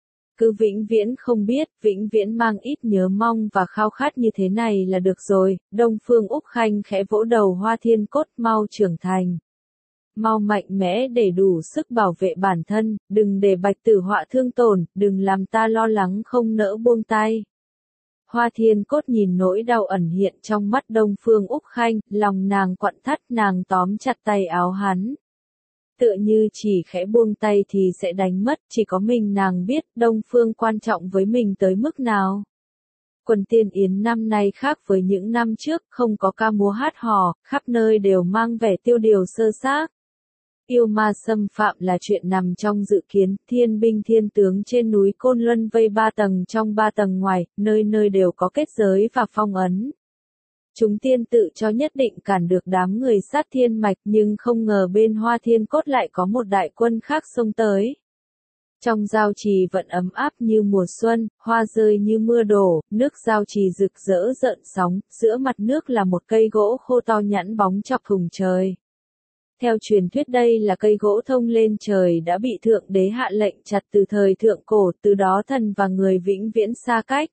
Cứ vĩnh viễn không biết, vĩnh viễn mang ít nhớ mong và khao khát như thế này là được rồi. Đông Phương Úc Khanh khẽ vỗ đầu Hoa Thiên Cốt, mau trưởng thành. Mau mạnh mẽ để đủ sức bảo vệ bản thân, đừng để Bạch Tử Họa thương tổn, đừng làm ta lo lắng không nỡ buông tay. Hoa Thiên Cốt nhìn nỗi đau ẩn hiện trong mắt Đông Phương Úc Khanh, lòng nàng quặn thắt, nàng tóm chặt tay áo hắn. Tựa như chỉ khẽ buông tay thì sẽ đánh mất, chỉ có mình nàng biết Đông Phương quan trọng với mình tới mức nào. Quần Tiên Yến năm nay khác với những năm trước, không có ca múa hát hò, khắp nơi đều mang vẻ tiêu điều sơ xác. Yêu ma xâm phạm là chuyện nằm trong dự kiến, thiên binh thiên tướng trên núi Côn Luân vây ba tầng trong ba tầng ngoài, nơi nơi đều có kết giới và phong ấn. Chúng tiên tự cho nhất định cản được đám người Sát Thiên Mạch, nhưng không ngờ bên Hoa Thiên Cốt lại có một đại quân khác xông tới. Trong giao trì vẫn ấm áp như mùa xuân, hoa rơi như mưa đổ, nước giao trì rực rỡ rợn sóng, giữa mặt nước là một cây gỗ khô to nhẵn bóng chọc thùng trời. Theo truyền thuyết đây là cây gỗ thông lên trời đã bị Thượng Đế hạ lệnh chặt từ thời thượng cổ, từ đó thần và người vĩnh viễn xa cách.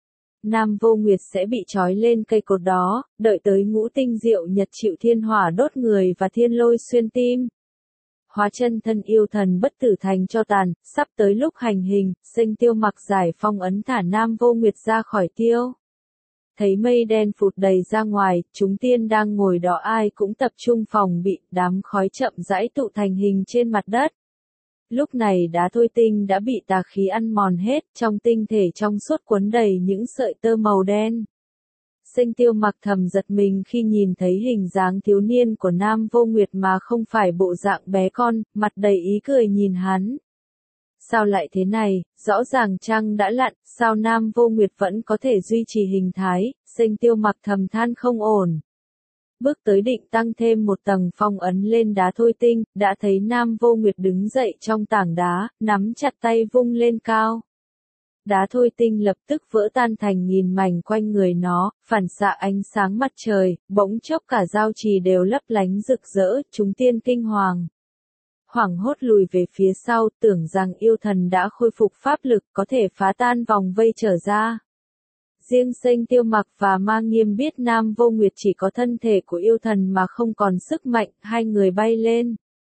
Nam Vô Nguyệt sẽ bị trói lên cây cột đó, đợi tới ngũ tinh diệu nhật chịu thiên hỏa đốt người và thiên lôi xuyên tim. Hóa chân thân yêu thần bất tử thành cho tàn, sắp tới lúc hành hình, Sinh Tiêu Mặc giải phong ấn thả Nam Vô Nguyệt ra khỏi tiêu. Thấy mây đen phụt đầy ra ngoài, chúng tiên đang ngồi đó ai cũng tập trung phòng bị, đám khói chậm rãi tụ thành hình trên mặt đất. Lúc này đá thôi tinh đã bị tà khí ăn mòn hết, trong tinh thể trong suốt cuốn đầy những sợi tơ màu đen. Sinh Tiêu Mặc thầm giật mình khi nhìn thấy hình dáng thiếu niên của Nam Vô Nguyệt mà không phải bộ dạng bé con, mặt đầy ý cười nhìn hắn. Sao lại thế này, rõ ràng trăng đã lặn, sao Nam Vô Nguyệt vẫn có thể duy trì hình thái, Sinh Tiêu Mặc thầm than không ổn. Bước tới định tăng thêm một tầng phong ấn lên đá thôi tinh, đã thấy Nam Vô Nguyệt đứng dậy trong tảng đá, nắm chặt tay vung lên cao. Đá thôi tinh lập tức vỡ tan thành nghìn mảnh quanh người nó, phản xạ ánh sáng mặt trời, bỗng chốc cả giao trì đều lấp lánh rực rỡ, chúng tiên kinh hoàng. Hoảng hốt lùi về phía sau, tưởng rằng yêu thần đã khôi phục pháp lực có thể phá tan vòng vây trở ra. Riêng Sinh Tiêu Mặc và Ma Nghiêm biết Nam Vô Nguyệt chỉ có thân thể của yêu thần mà không còn sức mạnh, hai người bay lên.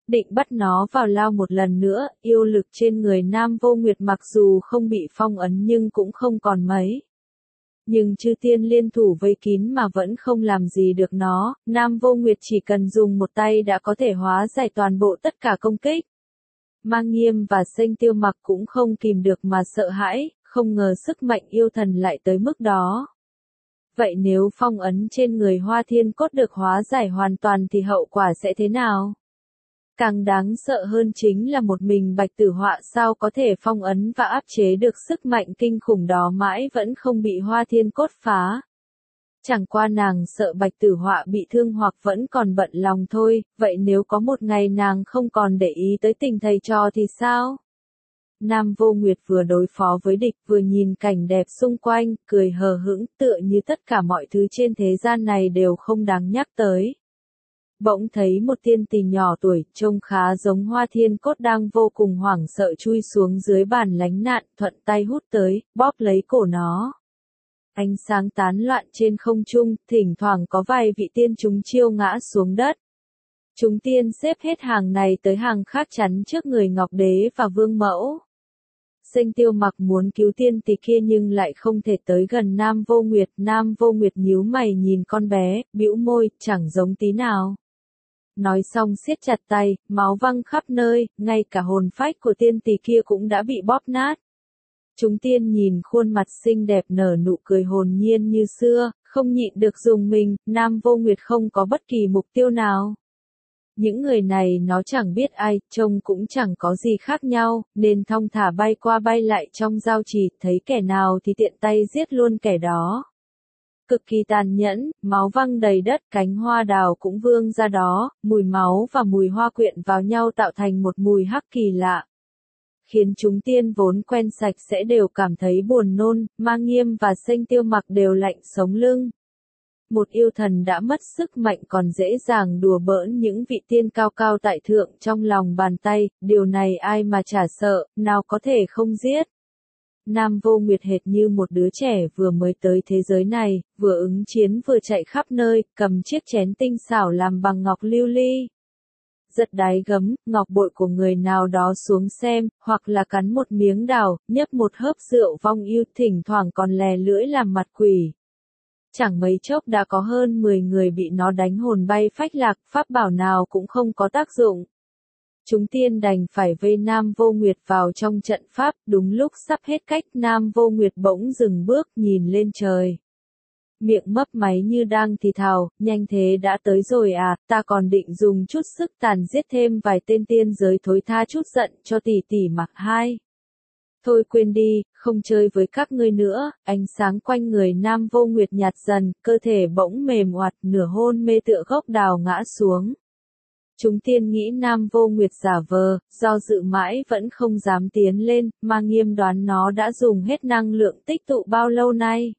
định bắt nó vào lao một lần nữa, yêu lực trên người Nam Vô Nguyệt mặc dù không bị phong ấn nhưng cũng không còn mấy. Nhưng chư tiên liên thủ vây kín mà vẫn không làm gì được nó, Nam Vô Nguyệt chỉ cần dùng một tay đã có thể hóa giải toàn bộ tất cả công kích. Mang Nghiêm và Xanh Tiêu Mặc cũng không kìm được mà sợ hãi, không ngờ sức mạnh yêu thần lại tới mức đó. Vậy nếu phong ấn trên người Hoa Thiên Cốt được hóa giải hoàn toàn thì hậu quả sẽ thế nào? Càng đáng sợ hơn chính là một mình Bạch Tử Họa sao có thể phong ấn và áp chế được sức mạnh kinh khủng đó mãi vẫn không bị Hoa Thiên Cốt phá. Chẳng qua nàng sợ Bạch Tử Họa bị thương hoặc vẫn còn bận lòng thôi, vậy nếu có một ngày nàng không còn để ý tới tình thầy trò thì sao? Nam Vô Nguyệt vừa đối phó với địch vừa nhìn cảnh đẹp xung quanh, cười hờ hững tựa như tất cả mọi thứ trên thế gian này đều không đáng nhắc tới. Bỗng thấy một tiên tỷ nhỏ tuổi, trông khá giống Hoa Thiên Cốt đang vô cùng hoảng sợ chui xuống dưới bàn lánh nạn, thuận tay hút tới, bóp lấy cổ nó. Ánh sáng tán loạn trên không trung, thỉnh thoảng có vài vị tiên chúng chiêu ngã xuống đất. Chúng tiên xếp hết hàng này tới hàng khác chắn trước người Ngọc Đế và Vương Mẫu. Xanh Tiêu Mặc muốn cứu tiên tỷ kia nhưng lại không thể tới gần Nam Vô Nguyệt. Nam Vô Nguyệt nhíu mày nhìn con bé, bĩu môi, chẳng giống tí nào. Nói xong siết chặt tay, máu văng khắp nơi, ngay cả hồn phách của tiên tỷ kia cũng đã bị bóp nát. Chúng tiên nhìn khuôn mặt xinh đẹp nở nụ cười hồn nhiên như xưa, không nhịn được rùng mình, Nam Vô Nguyệt không có bất kỳ mục tiêu nào. Những người này nó chẳng biết ai, trông cũng chẳng có gì khác nhau, nên thong thả bay qua bay lại trong giao trì, thấy kẻ nào thì tiện tay giết luôn kẻ đó. Cực kỳ tàn nhẫn, máu văng đầy đất, cánh hoa đào cũng vương ra đó, mùi máu và mùi hoa quyện vào nhau tạo thành một mùi hắc kỳ lạ. Khiến chúng tiên vốn quen sạch sẽ đều cảm thấy buồn nôn, Mang Nghiêm và Xanh Tiêu Mặc đều lạnh sống lưng. Một yêu thần đã mất sức mạnh còn dễ dàng đùa bỡn những vị tiên cao cao tại thượng trong lòng bàn tay, điều này ai mà chả sợ, nào có thể không giết. Nam Vô Nguyệt hệt như một đứa trẻ vừa mới tới thế giới này, vừa ứng chiến vừa chạy khắp nơi, cầm chiếc chén tinh xảo làm bằng ngọc lưu ly. Giật đáy gấm, ngọc bội của người nào đó xuống xem, hoặc là cắn một miếng đào, nhấp một hớp rượu vong yêu, thỉnh thoảng còn lè lưỡi làm mặt quỷ. Chẳng mấy chốc đã có hơn mười người bị nó đánh hồn bay phách lạc, pháp bảo nào cũng không có tác dụng. Chúng tiên đành phải vây Nam Vô Nguyệt vào trong trận pháp, đúng lúc sắp hết cách Nam Vô Nguyệt bỗng dừng bước nhìn lên trời. Miệng mấp máy như đang thì thào, nhanh thế đã tới rồi à, ta còn định dùng chút sức tàn giết thêm vài tên tiên giới thối tha chút giận cho tỷ tỷ Mặc hai. Thôi quên đi, không chơi với các ngươi nữa, ánh sáng quanh người Nam Vô Nguyệt nhạt dần, cơ thể bỗng mềm oặt, nửa hôn mê tựa gốc đào ngã xuống. Chúng tiên nghĩ Nam Vô Nguyệt giả vờ, do dự mãi vẫn không dám tiến lên, mà Nghiêm đoán nó đã dùng hết năng lượng tích tụ bao lâu nay.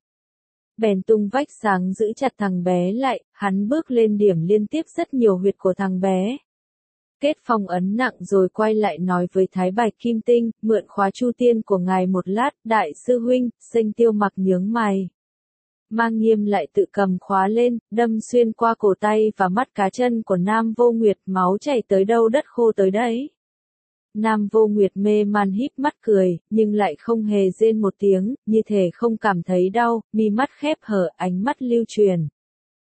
Bèn tung vách sáng giữ chặt thằng bé lại, hắn bước lên điểm liên tiếp rất nhiều huyệt của thằng bé. Kết phong ấn nặng rồi quay lại nói với Thái Bạch Kim Tinh, mượn khóa chu tiên của ngài một lát, đại sư huynh. Xanh Tiêu Mặc nhướng mày. Mang Nghiêm lại tự cầm khóa lên, đâm xuyên qua cổ tay và mắt cá chân của Nam Vô Nguyệt, máu chảy tới đâu đất khô tới đấy. Nam Vô Nguyệt mê man híp mắt cười, nhưng lại không hề rên một tiếng, như thể không cảm thấy đau, mi mắt khép hở, ánh mắt lưu truyền.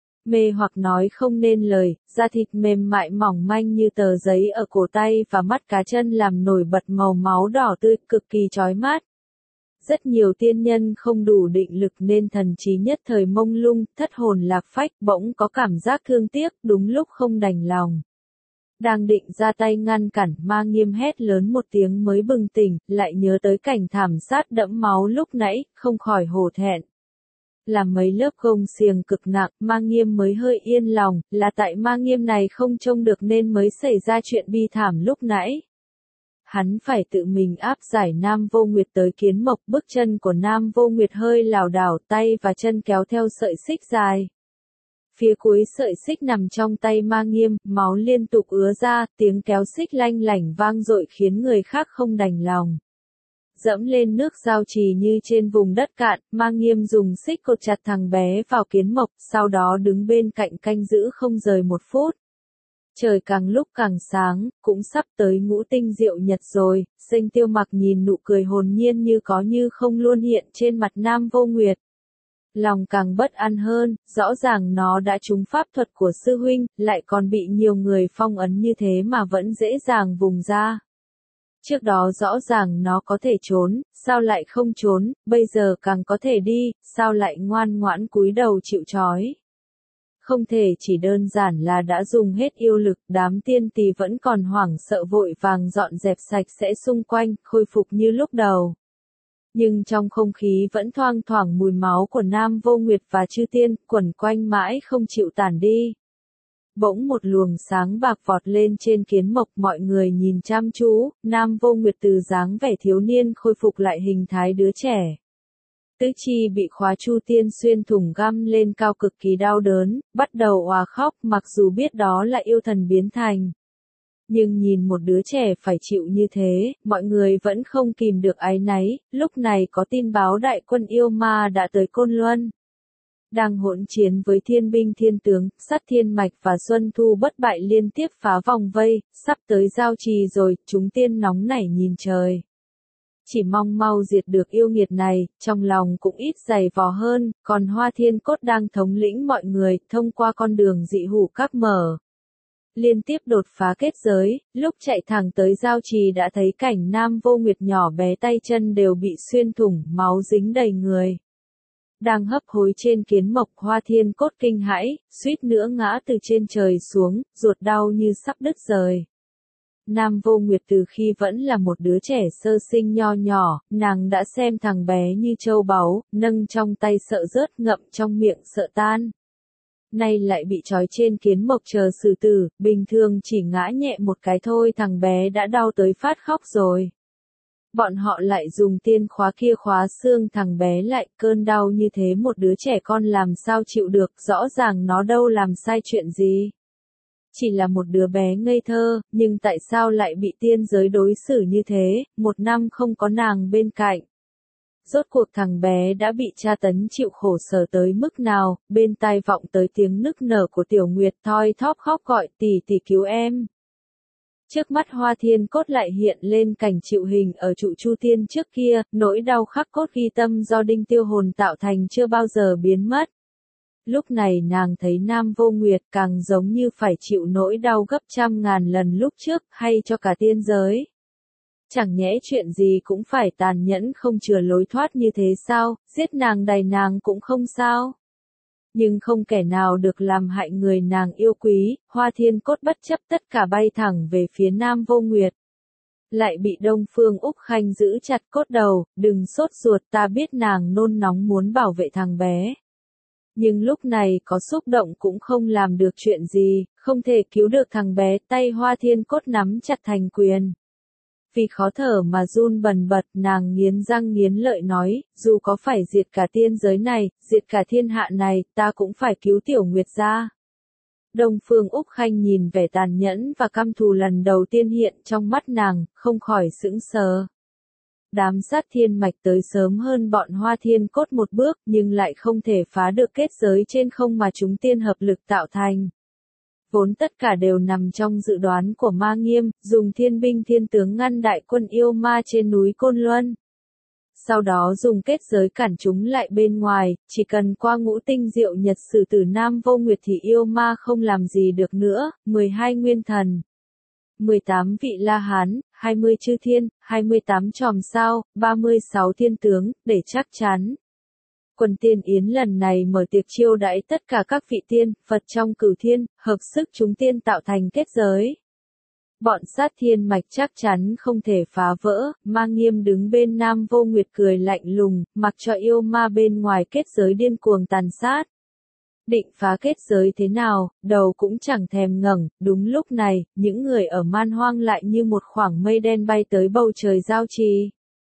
Mê hoặc nói không nên lời, da thịt mềm mại mỏng manh như tờ giấy ở cổ tay và mắt cá chân làm nổi bật màu máu đỏ tươi, cực kỳ chói mắt. Rất nhiều tiên nhân không đủ định lực nên thần trí nhất thời mông lung, thất hồn lạc phách, bỗng có cảm giác thương tiếc, đúng lúc không đành lòng. Đang định ra tay ngăn cản, Mang Nghiêm hét lớn một tiếng mới bừng tỉnh, lại nhớ tới cảnh thảm sát đẫm máu lúc nãy, không khỏi hổ thẹn. Làm mấy lớp gông xiềng cực nặng, Mang Nghiêm mới hơi yên lòng, là tại Mang Nghiêm này không trông được nên mới xảy ra chuyện bi thảm lúc nãy. Hắn phải tự mình áp giải Nam Vô Nguyệt tới kiến mộc, bước chân của Nam Vô Nguyệt hơi lảo đảo, tay và chân kéo theo sợi xích dài. Phía cuối sợi xích nằm trong tay Mang Nghiêm, máu liên tục ứa ra, tiếng kéo xích lanh lảnh vang dội khiến người khác không đành lòng. Dẫm lên nước giao trì như trên vùng đất cạn, Mang Nghiêm dùng xích cột chặt thằng bé vào kiến mộc, sau đó đứng bên cạnh canh giữ không rời một phút. Trời càng lúc càng sáng, cũng sắp tới ngũ tinh diệu nhật rồi, Sinh Tiêu Mặc nhìn nụ cười hồn nhiên như có như không luôn hiện trên mặt Nam Vô Nguyệt. Lòng càng bất an hơn, rõ ràng nó đã trúng pháp thuật của sư huynh, lại còn bị nhiều người phong ấn như thế mà vẫn dễ dàng vùng ra. Trước đó rõ ràng nó có thể trốn, sao lại không trốn, bây giờ càng có thể đi, sao lại ngoan ngoãn cúi đầu chịu trói. Không thể chỉ đơn giản là đã dùng hết yêu lực, đám tiên tỳ vẫn còn hoảng sợ vội vàng dọn dẹp sạch sẽ xung quanh, khôi phục như lúc đầu. Nhưng trong không khí vẫn thoang thoảng mùi máu của Nam Vô Nguyệt và chư tiên, quẩn quanh mãi không chịu tản đi. Bỗng một luồng sáng bạc vọt lên trên kiến mộc, mọi người nhìn chăm chú, Nam Vô Nguyệt từ dáng vẻ thiếu niên khôi phục lại hình thái đứa trẻ. Tứ chi bị khóa chu tiên xuyên thủng găm lên cao cực kỳ đau đớn, bắt đầu òa khóc mặc dù biết đó là yêu thần biến thành. Nhưng nhìn một đứa trẻ phải chịu như thế, mọi người vẫn không kìm được áy náy, lúc này có tin báo đại quân yêu ma đã tới Côn Luân. Đang hỗn chiến với thiên binh thiên tướng, Sát Thiên Mạch và Xuân Thu bất bại liên tiếp phá vòng vây, sắp tới giao trì rồi, chúng tiên nóng nảy nhìn trời. Chỉ mong mau diệt được yêu nghiệt này, trong lòng cũng ít dày vò hơn, còn Hoa Thiên Cốt đang thống lĩnh mọi người, thông qua con đường dị hủ các mở. Liên tiếp đột phá kết giới, lúc chạy thẳng tới giao trì đã thấy cảnh Nam Vô Nguyệt nhỏ bé tay chân đều bị xuyên thủng, máu dính đầy người. Đang hấp hối trên kiến mộc, Hoa Thiên Cốt kinh hãi, suýt nữa ngã từ trên trời xuống, ruột đau như sắp đứt rời. Nam Vô Nguyệt từ khi vẫn là một đứa trẻ sơ sinh nho nhỏ, nàng đã xem thằng bé như châu báu, nâng trong tay sợ rớt, ngậm trong miệng sợ tan. Nay lại bị trói trên kiến mộc chờ xử tử, bình thường chỉ ngã nhẹ một cái thôi thằng bé đã đau tới phát khóc rồi. Bọn họ lại dùng tiên khóa kia khóa xương thằng bé lại, cơn đau như thế một đứa trẻ con làm sao chịu được, rõ ràng nó đâu làm sai chuyện gì. Chỉ là một đứa bé ngây thơ, nhưng tại sao lại bị tiên giới đối xử như thế, một năm không có nàng bên cạnh. Rốt cuộc thằng bé đã bị tra tấn chịu khổ sở tới mức nào, bên tai vọng tới tiếng nức nở của Tiểu Nguyệt thoi thóp khóc gọi tỷ tỷ cứu em. Trước mắt Hoa Thiên Cốt lại hiện lên cảnh chịu hình ở trụ Chu Tiên trước kia, nỗi đau khắc cốt ghi tâm do đinh tiêu hồn tạo thành chưa bao giờ biến mất. Lúc này nàng thấy Nam Vô Nguyệt càng giống như phải chịu nỗi đau gấp trăm ngàn lần lúc trước, hay cho cả tiên giới. Chẳng nhẽ chuyện gì cũng phải tàn nhẫn không chừa lối thoát như thế sao, giết nàng đày nàng cũng không sao. Nhưng không kẻ nào được làm hại người nàng yêu quý, Hoa Thiên Cốt bất chấp tất cả bay thẳng về phía Nam Vô Nguyệt. Lại bị Đông Phương Úc Khanh giữ chặt cốt đầu, đừng sốt ruột, ta biết nàng nôn nóng muốn bảo vệ thằng bé. Nhưng lúc này có xúc động cũng không làm được chuyện gì, không thể cứu được thằng bé, tay Hoa Thiên Cốt nắm chặt thành quyền. Vì khó thở mà run bần bật, nàng nghiến răng nghiến lợi nói, dù có phải diệt cả tiên giới này, diệt cả thiên hạ này, ta cũng phải cứu Tiểu Nguyệt ra. Đông Phương Úc Khanh nhìn vẻ tàn nhẫn và căm thù lần đầu tiên hiện trong mắt nàng, không khỏi sững sờ. Đám Sát Thiên Mạch tới sớm hơn bọn Hoa Thiên Cốt một bước, nhưng lại không thể phá được kết giới trên không mà chúng tiên hợp lực tạo thành. Vốn tất cả đều nằm trong dự đoán của Ma Nghiêm, dùng thiên binh thiên tướng ngăn đại quân yêu ma trên núi Côn Luân. Sau đó dùng kết giới cản chúng lại bên ngoài, chỉ cần qua ngũ tinh diệu nhật sử tử Nam Vô Nguyệt thì yêu ma không làm gì được nữa, mười hai nguyên thần. mười tám vị La Hán, hai mươi chư thiên, hai mươi tám chòm sao, ba mươi sáu thiên tướng, để chắc chắn. Quần tiên yến lần này mở tiệc chiêu đãi tất cả các vị tiên, Phật trong cửu thiên, hợp sức chúng tiên tạo thành kết giới. Bọn Sát Thiên Mạch chắc chắn không thể phá vỡ, Ma Nghiêm đứng bên Nam Vô Nguyệt cười lạnh lùng, mặc cho yêu ma bên ngoài kết giới điên cuồng tàn sát. Định phá kết giới thế nào, đầu cũng chẳng thèm ngẩng, đúng lúc này, những người ở Man Hoang lại như một khoảng mây đen bay tới bầu trời giao trì.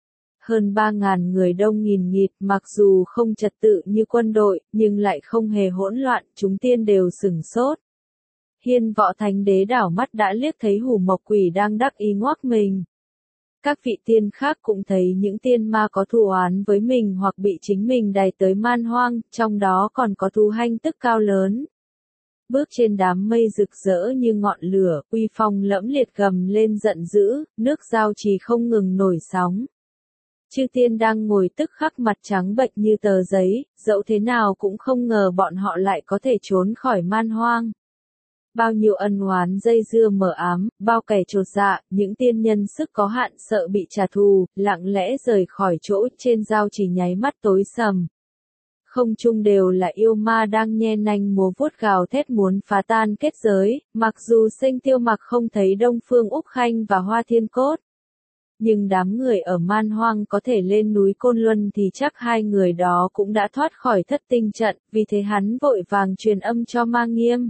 Hơn ba ngàn người đông nghìn nghịt, mặc dù không trật tự như quân đội, nhưng lại không hề hỗn loạn, chúng tiên đều sửng sốt. Hiên Võ Thánh Đế đảo mắt đã liếc thấy Hủ Mộc Quỷ đang đắc ý ngoác mình. Các vị tiên khác cũng thấy những tiên ma có thù oán với mình hoặc bị chính mình đày tới Man Hoang, trong đó còn có thú hanh tức cao lớn. bước trên đám mây rực rỡ như ngọn lửa, uy phong lẫm liệt gầm lên giận dữ, nước giao trì không ngừng nổi sóng. Chư tiên đang ngồi tức khắc mặt trắng bệch như tờ giấy, dẫu thế nào cũng không ngờ bọn họ lại có thể trốn khỏi man hoang. Bao nhiêu ân oán dây dưa mờ ám, bao kẻ chột dạ, những tiên nhân sức có hạn sợ bị trả thù, lặng lẽ rời khỏi chỗ trên giao chỉ nháy mắt tối sầm. Không chung đều là yêu ma đang nhe nanh múa vuốt gào thét muốn phá tan kết giới, mặc dù Sinh Tiêu Mặc không thấy Đông Phương Úc Khanh và Hoa Thiên Cốt. Nhưng đám người ở man hoang có thể lên núi Côn Luân thì chắc hai người đó cũng đã thoát khỏi thất tinh trận, vì thế hắn vội vàng truyền âm cho Ma Nghiêm.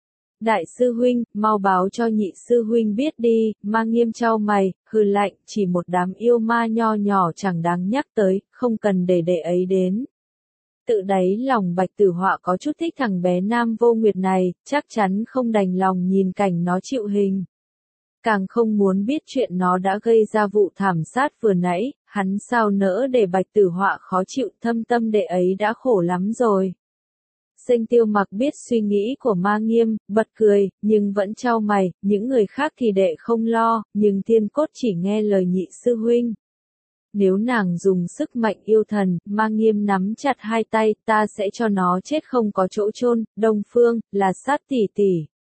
Đại sư huynh, mau báo cho nhị sư huynh biết đi. Ma Nghiêm chau mày, hừ lạnh, chỉ một đám yêu ma nho nhỏ chẳng đáng nhắc tới, không cần để đệ ấy đến. Tự đáy lòng Bạch Tử Họa có chút thích thằng bé Nam Vô Nguyệt này, chắc chắn không đành lòng nhìn cảnh nó chịu hình. Càng không muốn biết chuyện nó đã gây ra vụ thảm sát vừa nãy, hắn sao nỡ để Bạch Tử Họa khó chịu, thâm tâm đệ ấy đã khổ lắm rồi. Sinh Tiêu Mặc biết suy nghĩ của Ma Nghiêm, bật cười, nhưng vẫn chau mày, những người khác thì đệ không lo, nhưng Thiên Cốt chỉ nghe lời nhị sư huynh. Nếu nàng dùng sức mạnh yêu thần, Ma Nghiêm nắm chặt hai tay, ta sẽ cho nó chết không có chỗ chôn. Đông Phương, là sát tỷ tỷ.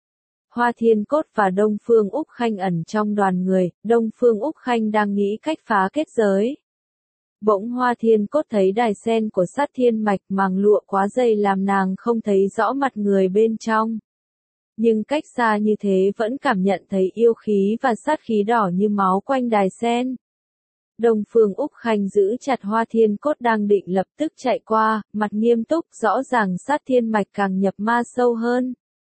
Hoa Thiên Cốt và Đông Phương Úc Khanh ẩn trong đoàn người, Đông Phương Úc Khanh đang nghĩ cách phá kết giới. Bỗng Hoa Thiên Cốt thấy đài sen của sát thiên mạch màng lụa quá dày làm nàng không thấy rõ mặt người bên trong. Nhưng cách xa như thế vẫn cảm nhận thấy yêu khí và sát khí đỏ như máu quanh đài sen. Đông Phương Úc Khanh giữ chặt Hoa Thiên Cốt đang định lập tức chạy qua, mặt nghiêm túc, rõ ràng sát thiên mạch càng nhập ma sâu hơn.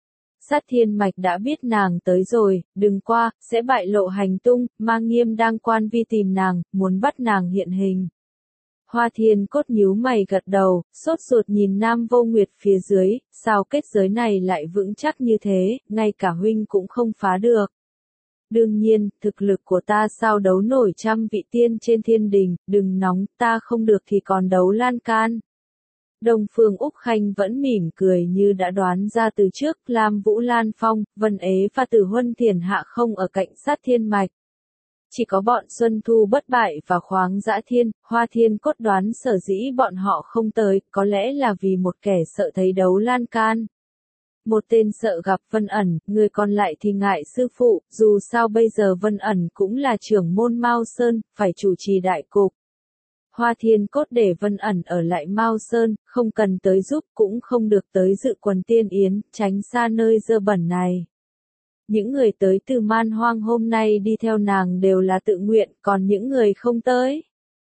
Sát thiên mạch đã biết nàng tới rồi, đừng qua, sẽ bại lộ hành tung, Ma Nghiêm đang quan vi tìm nàng, muốn bắt nàng hiện hình. Hoa Thiên Cốt nhíu mày gật đầu, sốt ruột nhìn Nam Vô Nguyệt phía dưới, sao kết giới này lại vững chắc như thế, ngay cả huynh cũng không phá được. Đương nhiên, thực lực của ta sao đấu nổi trăm vị tiên trên thiên đình, đừng nóng, ta không được thì còn đấu lan can. Đông Phương Úc Khanh vẫn mỉm cười như đã đoán ra từ trước, Lam Vũ Lan Phong, Vân Ế và Tử Huân Thiền Hạ không ở cạnh sát thiên mạch. Chỉ có bọn Xuân Thu Bất Bại và Khoáng Dã Thiên, Hoa Thiên Cốt đoán sở dĩ bọn họ không tới, có lẽ là vì một kẻ sợ thấy đấu lan can. Một tên sợ gặp Vân Ẩn, người còn lại thì ngại sư phụ, dù sao bây giờ Vân Ẩn cũng là trưởng môn Mao Sơn, phải chủ trì đại cục. Hoa Thiên Cốt để Vân Ẩn ở lại Mao Sơn, không cần tới giúp cũng không được tới dự quần tiên yến, tránh xa nơi dơ bẩn này. Những người tới từ man hoang hôm nay đi theo nàng đều là tự nguyện, còn những người không tới.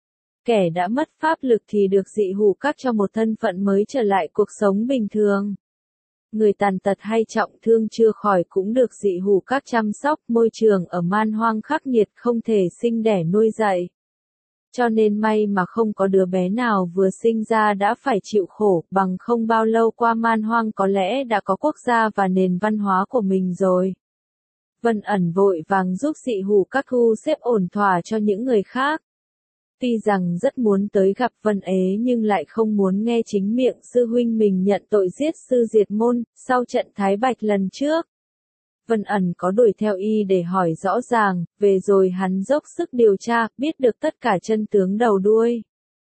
Kẻ đã mất pháp lực thì được dị hủ các cho một thân phận mới trở lại cuộc sống bình thường. Người tàn tật hay trọng thương chưa khỏi cũng được dị hủ các chăm sóc, môi trường ở man hoang khắc nghiệt không thể sinh đẻ nuôi dạy. Cho nên may mà không có đứa bé nào vừa sinh ra đã phải chịu khổ, bằng không bao lâu qua man hoang có lẽ đã có quốc gia và nền văn hóa của mình rồi. Vân Ẩn vội vàng giúp dị hủ các thu xếp ổn thỏa cho những người khác. Tuy rằng rất muốn tới gặp Vân Ế nhưng lại không muốn nghe chính miệng sư huynh mình nhận tội giết sư diệt môn, sau trận Thái Bạch lần trước. Vân Ẩn có đuổi theo y để hỏi rõ ràng, về rồi hắn dốc sức điều tra, biết được tất cả chân tướng đầu đuôi.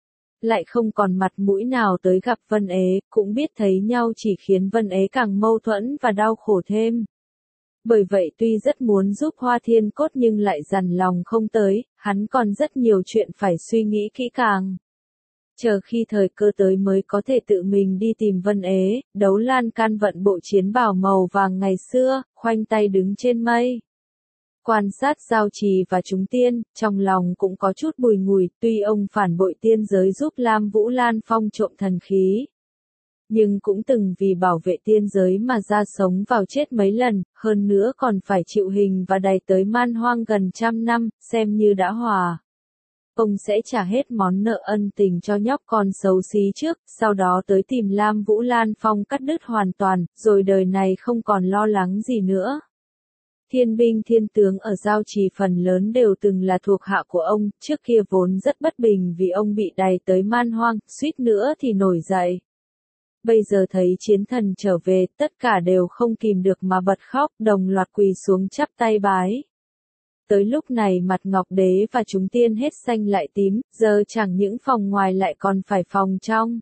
Lại không còn mặt mũi nào tới gặp Vân Ế, cũng biết thấy nhau chỉ khiến Vân Ế càng mâu thuẫn và đau khổ thêm. Bởi vậy tuy rất muốn giúp Hoa Thiên Cốt nhưng lại dằn lòng không tới, hắn còn rất nhiều chuyện phải suy nghĩ kỹ càng. Chờ khi thời cơ tới mới có thể tự mình đi tìm Vân Ế, đấu lan can vận bộ chiến bào màu vàng ngày xưa, khoanh tay đứng trên mây. Quan sát giao trì và chúng tiên, trong lòng cũng có chút bùi ngùi, tuy ông phản bội tiên giới giúp Lam Vũ Lan Phong trộm thần khí. Nhưng cũng từng vì bảo vệ tiên giới mà ra sống vào chết mấy lần, hơn nữa còn phải chịu hình và đày tới man hoang gần trăm năm, xem như đã hòa. Ông sẽ trả hết món nợ ân tình cho nhóc con xấu xí trước, sau đó tới tìm Lam Vũ Lan Phong cắt đứt hoàn toàn, rồi đời này không còn lo lắng gì nữa. Thiên binh thiên tướng ở giao trì phần lớn đều từng là thuộc hạ của ông, trước kia vốn rất bất bình vì ông bị đày tới man hoang, suýt nữa thì nổi dậy. Bây giờ thấy chiến thần trở về, tất cả đều không kìm được mà bật khóc, đồng loạt quỳ xuống chắp tay bái. Tới lúc này mặt Ngọc Đế và chúng tiên hết xanh lại tím, giờ chẳng những phòng ngoài lại còn phải phòng trong.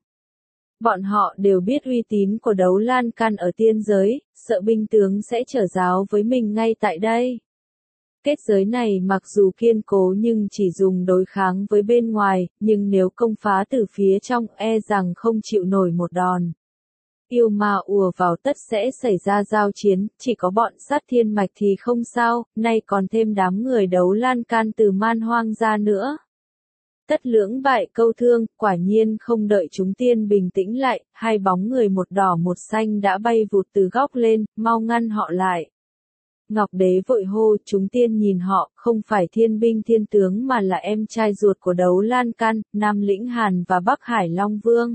Bọn họ đều biết uy tín của Đấu Lan Can ở tiên giới, sợ binh tướng sẽ trở giáo với mình ngay tại đây. Kết giới này mặc dù kiên cố nhưng chỉ dùng đối kháng với bên ngoài, nhưng nếu công phá từ phía trong e rằng không chịu nổi một đòn. Yêu ma ùa vào tất sẽ xảy ra giao chiến, chỉ có bọn sát thiên mạch thì không sao, nay còn thêm đám người Đấu Lan Can từ Man Hoang ra nữa. Tất lưỡng bại câu thương, quả nhiên không đợi chúng tiên bình tĩnh lại, hai bóng người một đỏ một xanh đã bay vụt từ góc lên, mau ngăn họ lại. Ngọc Đế vội hô, chúng tiên nhìn họ, không phải thiên binh thiên tướng mà là em trai ruột của Đấu Lan Can, Nam Lĩnh Hàn và Bắc Hải Long Vương.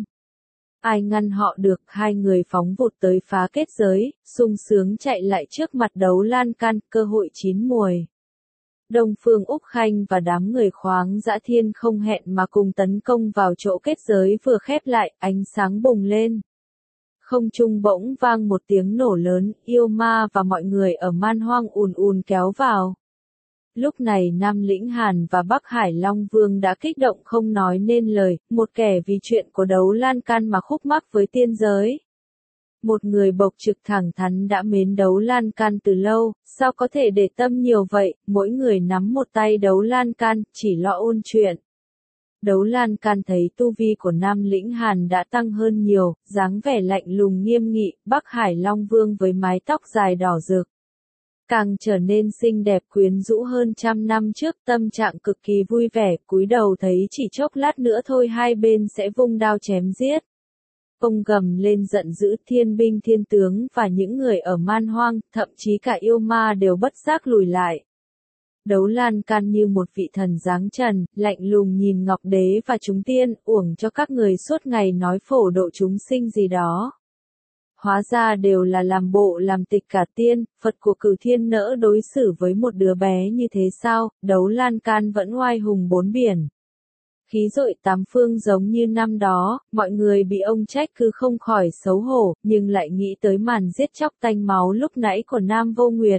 Ai ngăn họ được, hai người phóng vụt tới phá kết giới, sung sướng chạy lại trước mặt Đấu Lan Can, cơ hội chín muồi. Đông Phương Úc Khanh và đám người khoáng dã thiên không hẹn mà cùng tấn công vào chỗ kết giới vừa khép lại, ánh sáng bùng lên. Không trung bỗng vang một tiếng nổ lớn, yêu ma và mọi người ở Man Hoang ùn ùn kéo vào. Lúc này Nam Lĩnh Hàn và Bắc Hải Long Vương đã kích động không nói nên lời, một kẻ vì chuyện của Đấu Lan Can mà khúc mắc với tiên giới. Một người bộc trực thẳng thắn đã mến Đấu Lan Can từ lâu, sao có thể để tâm nhiều vậy, mỗi người nắm một tay Đấu Lan Can, chỉ lo ôn chuyện. Đấu Lan Can thấy tu vi của Nam Lĩnh Hàn đã tăng hơn nhiều, dáng vẻ lạnh lùng nghiêm nghị, Bắc Hải Long Vương với mái tóc dài đỏ rực. Càng trở nên xinh đẹp quyến rũ hơn trăm năm trước, tâm trạng cực kỳ vui vẻ, cúi đầu thấy chỉ chốc lát nữa thôi hai bên sẽ vung đao chém giết. Ông gầm lên giận dữ, thiên binh thiên tướng và những người ở Man Hoang, thậm chí cả yêu ma đều bất giác lùi lại. Đấu Lan Can như một vị thần dáng trần, lạnh lùng nhìn Ngọc Đế và chúng tiên, uổng cho các người suốt ngày nói phổ độ chúng sinh gì đó. Hóa ra đều là làm bộ làm tịch cả tiên, Phật của Cửu Thiên nỡ đối xử với một đứa bé như thế sao, Đấu Lan Can vẫn oai hùng bốn biển. Khí dội tám phương giống như năm đó, mọi người bị ông trách cứ không khỏi xấu hổ, nhưng lại nghĩ tới màn giết chóc tanh máu lúc nãy của Nam Vô Nguyệt.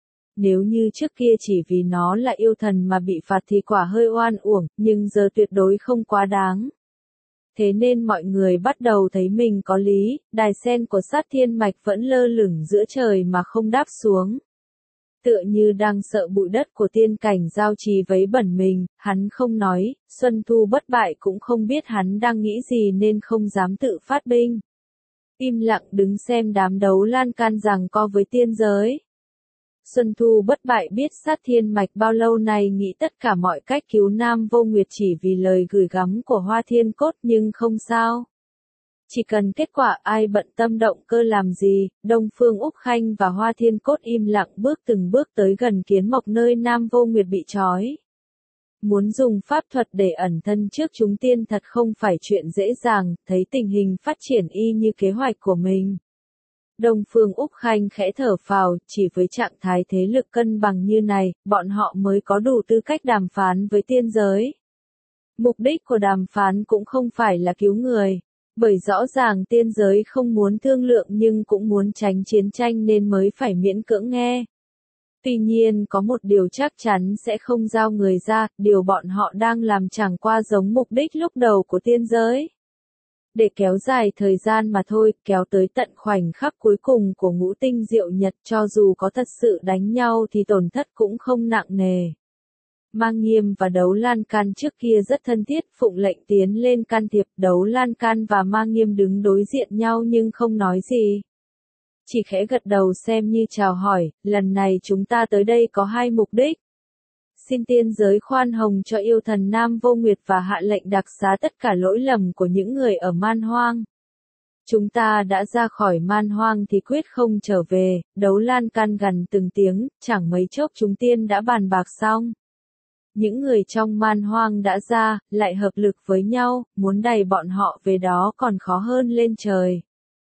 Nếu như trước kia chỉ vì nó là yêu thần mà bị phạt thì quả hơi oan uổng, nhưng giờ tuyệt đối không quá đáng. Thế nên mọi người bắt đầu thấy mình có lý, đài sen của sát thiên mạch vẫn lơ lửng giữa trời mà không đáp xuống. Tựa như đang sợ bụi đất của tiên cảnh giao trì vấy bẩn mình, hắn không nói, Xuân Thu bất bại cũng không biết hắn đang nghĩ gì nên không dám tự phát binh. Im lặng đứng xem đám Đấu Lan Can giằng co với tiên giới. Xuân Thu bất bại biết sát thiên mạch bao lâu nay nghĩ tất cả mọi cách cứu Nam Vô Nguyệt chỉ vì lời gửi gắm của Hoa Thiên Cốt nhưng không sao. Chỉ cần kết quả ai bận tâm động cơ làm gì, Đông Phương Úc Khanh và Hoa Thiên Cốt im lặng bước từng bước tới gần kiến mộc nơi Nam Vô Nguyệt bị trói. Muốn dùng pháp thuật để ẩn thân trước chúng tiên thật không phải chuyện dễ dàng, thấy tình hình phát triển y như kế hoạch của mình. Đông Phương Úc Khanh khẽ thở phào, chỉ với trạng thái thế lực cân bằng như này, bọn họ mới có đủ tư cách đàm phán với tiên giới. Mục đích của đàm phán cũng không phải là cứu người, bởi rõ ràng tiên giới không muốn thương lượng nhưng cũng muốn tránh chiến tranh nên mới phải miễn cưỡng nghe. Tuy nhiên có một điều chắc chắn sẽ không giao người ra, điều bọn họ đang làm chẳng qua giống mục đích lúc đầu của tiên giới. Để kéo dài thời gian mà thôi, kéo tới tận khoảnh khắc cuối cùng của ngũ tinh diệu nhật, cho dù có thật sự đánh nhau thì tổn thất cũng không nặng nề. Ma Nghiêm và Đấu Lan Can trước kia rất thân thiết, phụng lệnh tiến lên can thiệp, Đấu Lan Can và Ma Nghiêm đứng đối diện nhau nhưng không nói gì. Chỉ khẽ gật đầu xem như chào hỏi, lần này chúng ta tới đây có hai mục đích. Xin tiên giới khoan hồng cho yêu thần Nam Vô Nguyệt và hạ lệnh đặc xá tất cả lỗi lầm của những người ở Man Hoang. Chúng ta đã ra khỏi Man Hoang thì quyết không trở về, Đấu Lan Can gằn từng tiếng, chẳng mấy chốc chúng tiên đã bàn bạc xong. Những người trong Man Hoang đã ra, lại hợp lực với nhau, muốn đẩy bọn họ về đó còn khó hơn lên trời.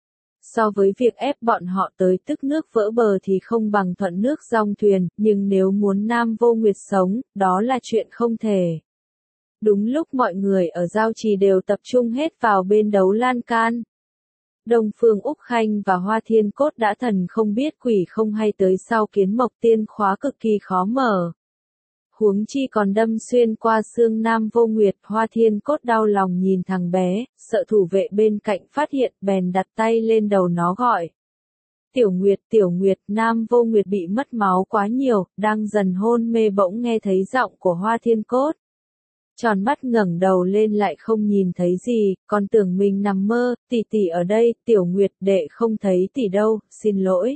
So với việc ép bọn họ tới tức nước vỡ bờ thì không bằng thuận nước dong thuyền, nhưng nếu muốn Nam Vô Nguyệt sống, đó là chuyện không thể. Đúng lúc mọi người ở giao trì đều tập trung hết vào bên Đấu Lan Can. Đông Phương Úc Khanh và Hoa Thiên Cốt đã thần không biết quỷ không hay tới sau kiến mộc tiên khóa cực kỳ khó mở. Huống chi còn đâm xuyên qua xương Nam Vô Nguyệt. Hoa Thiên Cốt đau lòng nhìn thằng bé, sợ thủ vệ bên cạnh phát hiện, bèn đặt tay lên đầu nó gọi. Tiểu Nguyệt, Tiểu Nguyệt. Nam Vô Nguyệt bị mất máu quá nhiều, đang dần hôn mê bỗng nghe thấy giọng của Hoa Thiên Cốt. Tròn mắt ngẩng đầu lên lại không nhìn thấy gì, còn tưởng mình nằm mơ. Tỷ tỷ ở đây. Tiểu Nguyệt, đệ không thấy tỷ đâu, xin lỗi.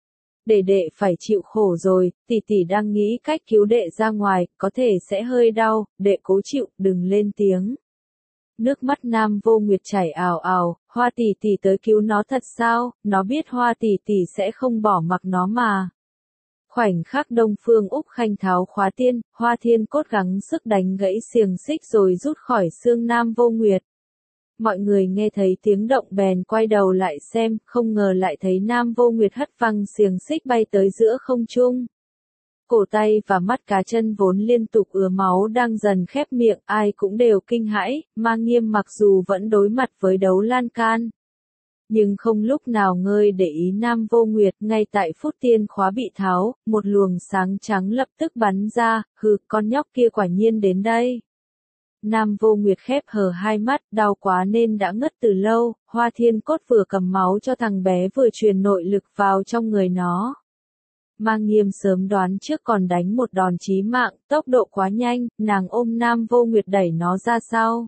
Đệ đệ phải chịu khổ rồi, tỷ tỷ đang nghĩ cách cứu đệ ra ngoài, có thể sẽ hơi đau, đệ cố chịu, đừng lên tiếng. Nước mắt Nam Vô Nguyệt chảy ào ào. Hoa tỷ tỷ tới cứu nó thật sao? Nó biết Hoa tỷ tỷ sẽ không bỏ mặc nó mà. Khoảnh khắc Đông Phương Úc Khanh tháo khóa tiên, Hoa Thiên Cốt gắng sức đánh gãy xiềng xích rồi rút khỏi xương Nam Vô Nguyệt. Mọi người nghe thấy tiếng động bèn quay đầu lại xem, không ngờ lại thấy Nam Vô Nguyệt hất văng xiềng xích bay tới giữa không trung. Cổ tay và mắt cá chân vốn liên tục ứa máu đang dần khép miệng, ai cũng đều kinh hãi. Ma Nghiêm mặc dù vẫn đối mặt với đấu lan can, nhưng không lúc nào ngơi để ý Nam Vô Nguyệt. Ngay tại phút tiên khóa bị tháo, một luồng sáng trắng lập tức bắn ra. Hừ, con nhóc kia quả nhiên đến đây. Nam Vô Nguyệt khép hờ hai mắt, đau quá nên đã ngất từ lâu. Hoa Thiên Cốt vừa cầm máu cho thằng bé vừa truyền nội lực vào trong người nó. Ma Nghiêm sớm đoán trước còn đánh một đòn chí mạng, tốc độ quá nhanh, nàng ôm Nam Vô Nguyệt đẩy nó ra sau.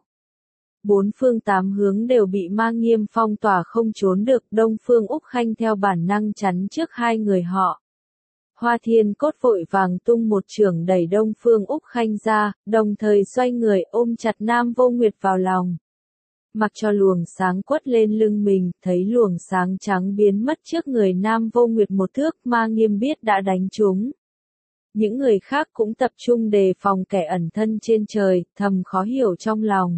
Bốn phương tám hướng đều bị Ma Nghiêm phong tỏa không trốn được. Đông Phương Úc Khanh theo bản năng chắn trước hai người họ. Hoa Thiên Cốt vội vàng tung một chưởng đẩy Đông Phương Úc Khanh ra, đồng thời xoay người ôm chặt Nam Vô Nguyệt vào lòng. Mặc cho luồng sáng quất lên lưng mình, thấy luồng sáng trắng biến mất trước người Nam Vô Nguyệt một thước. Ma Nghiêm biết đã đánh trúng. Những người khác cũng tập trung đề phòng kẻ ẩn thân trên trời, thầm khó hiểu trong lòng.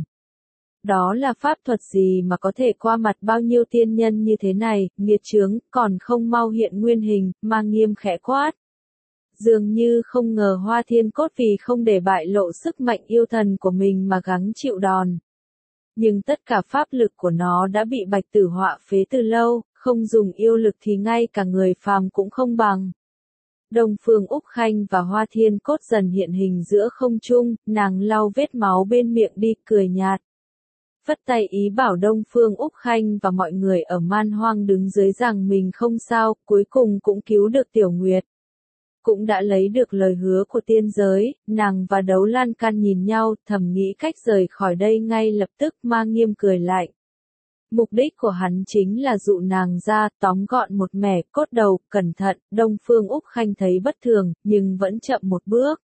Đó là pháp thuật gì mà có thể qua mặt bao nhiêu tiên nhân như thế này, nghiệt chướng, còn không mau hiện nguyên hình. Ma Nghiêm khẽ quát. Dường như không ngờ Hoa Thiên Cốt vì không để bại lộ sức mạnh yêu thần của mình mà gắng chịu đòn. Nhưng tất cả pháp lực của nó đã bị bạch tử họa phế từ lâu, không dùng yêu lực thì ngay cả người phàm cũng không bằng. Đông Phương Úc Khanh và Hoa Thiên Cốt dần hiện hình giữa không trung, nàng lau vết máu bên miệng đi, cười nhạt. Phất tay ý bảo Đông Phương Úc Khanh và mọi người ở Man Hoang đứng dưới rằng mình không sao, cuối cùng cũng cứu được Tiểu Nguyệt. Cũng đã lấy được lời hứa của tiên giới, nàng và Đấu Lan Can nhìn nhau, thầm nghĩ cách rời khỏi đây ngay lập tức. Ma Nghiêm cười lạnh. Mục đích của hắn chính là dụ nàng ra, tóm gọn một mẻ, cốt đầu, cẩn thận. Đông Phương Úc Khanh thấy bất thường, nhưng vẫn chậm một bước.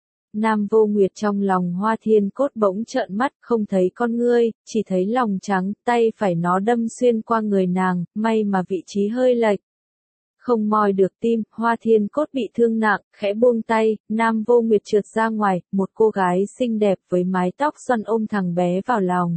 Nam Vô Nguyệt trong lòng Hoa Thiên Cốt bỗng trợn mắt, không thấy con ngươi, chỉ thấy lòng trắng, tay phải nó đâm xuyên qua người nàng, may mà vị trí hơi lệch. Không moi được tim, Hoa Thiên Cốt bị thương nặng, khẽ buông tay, Nam Vô Nguyệt trượt ra ngoài, một cô gái xinh đẹp với mái tóc xoăn ôm thằng bé vào lòng.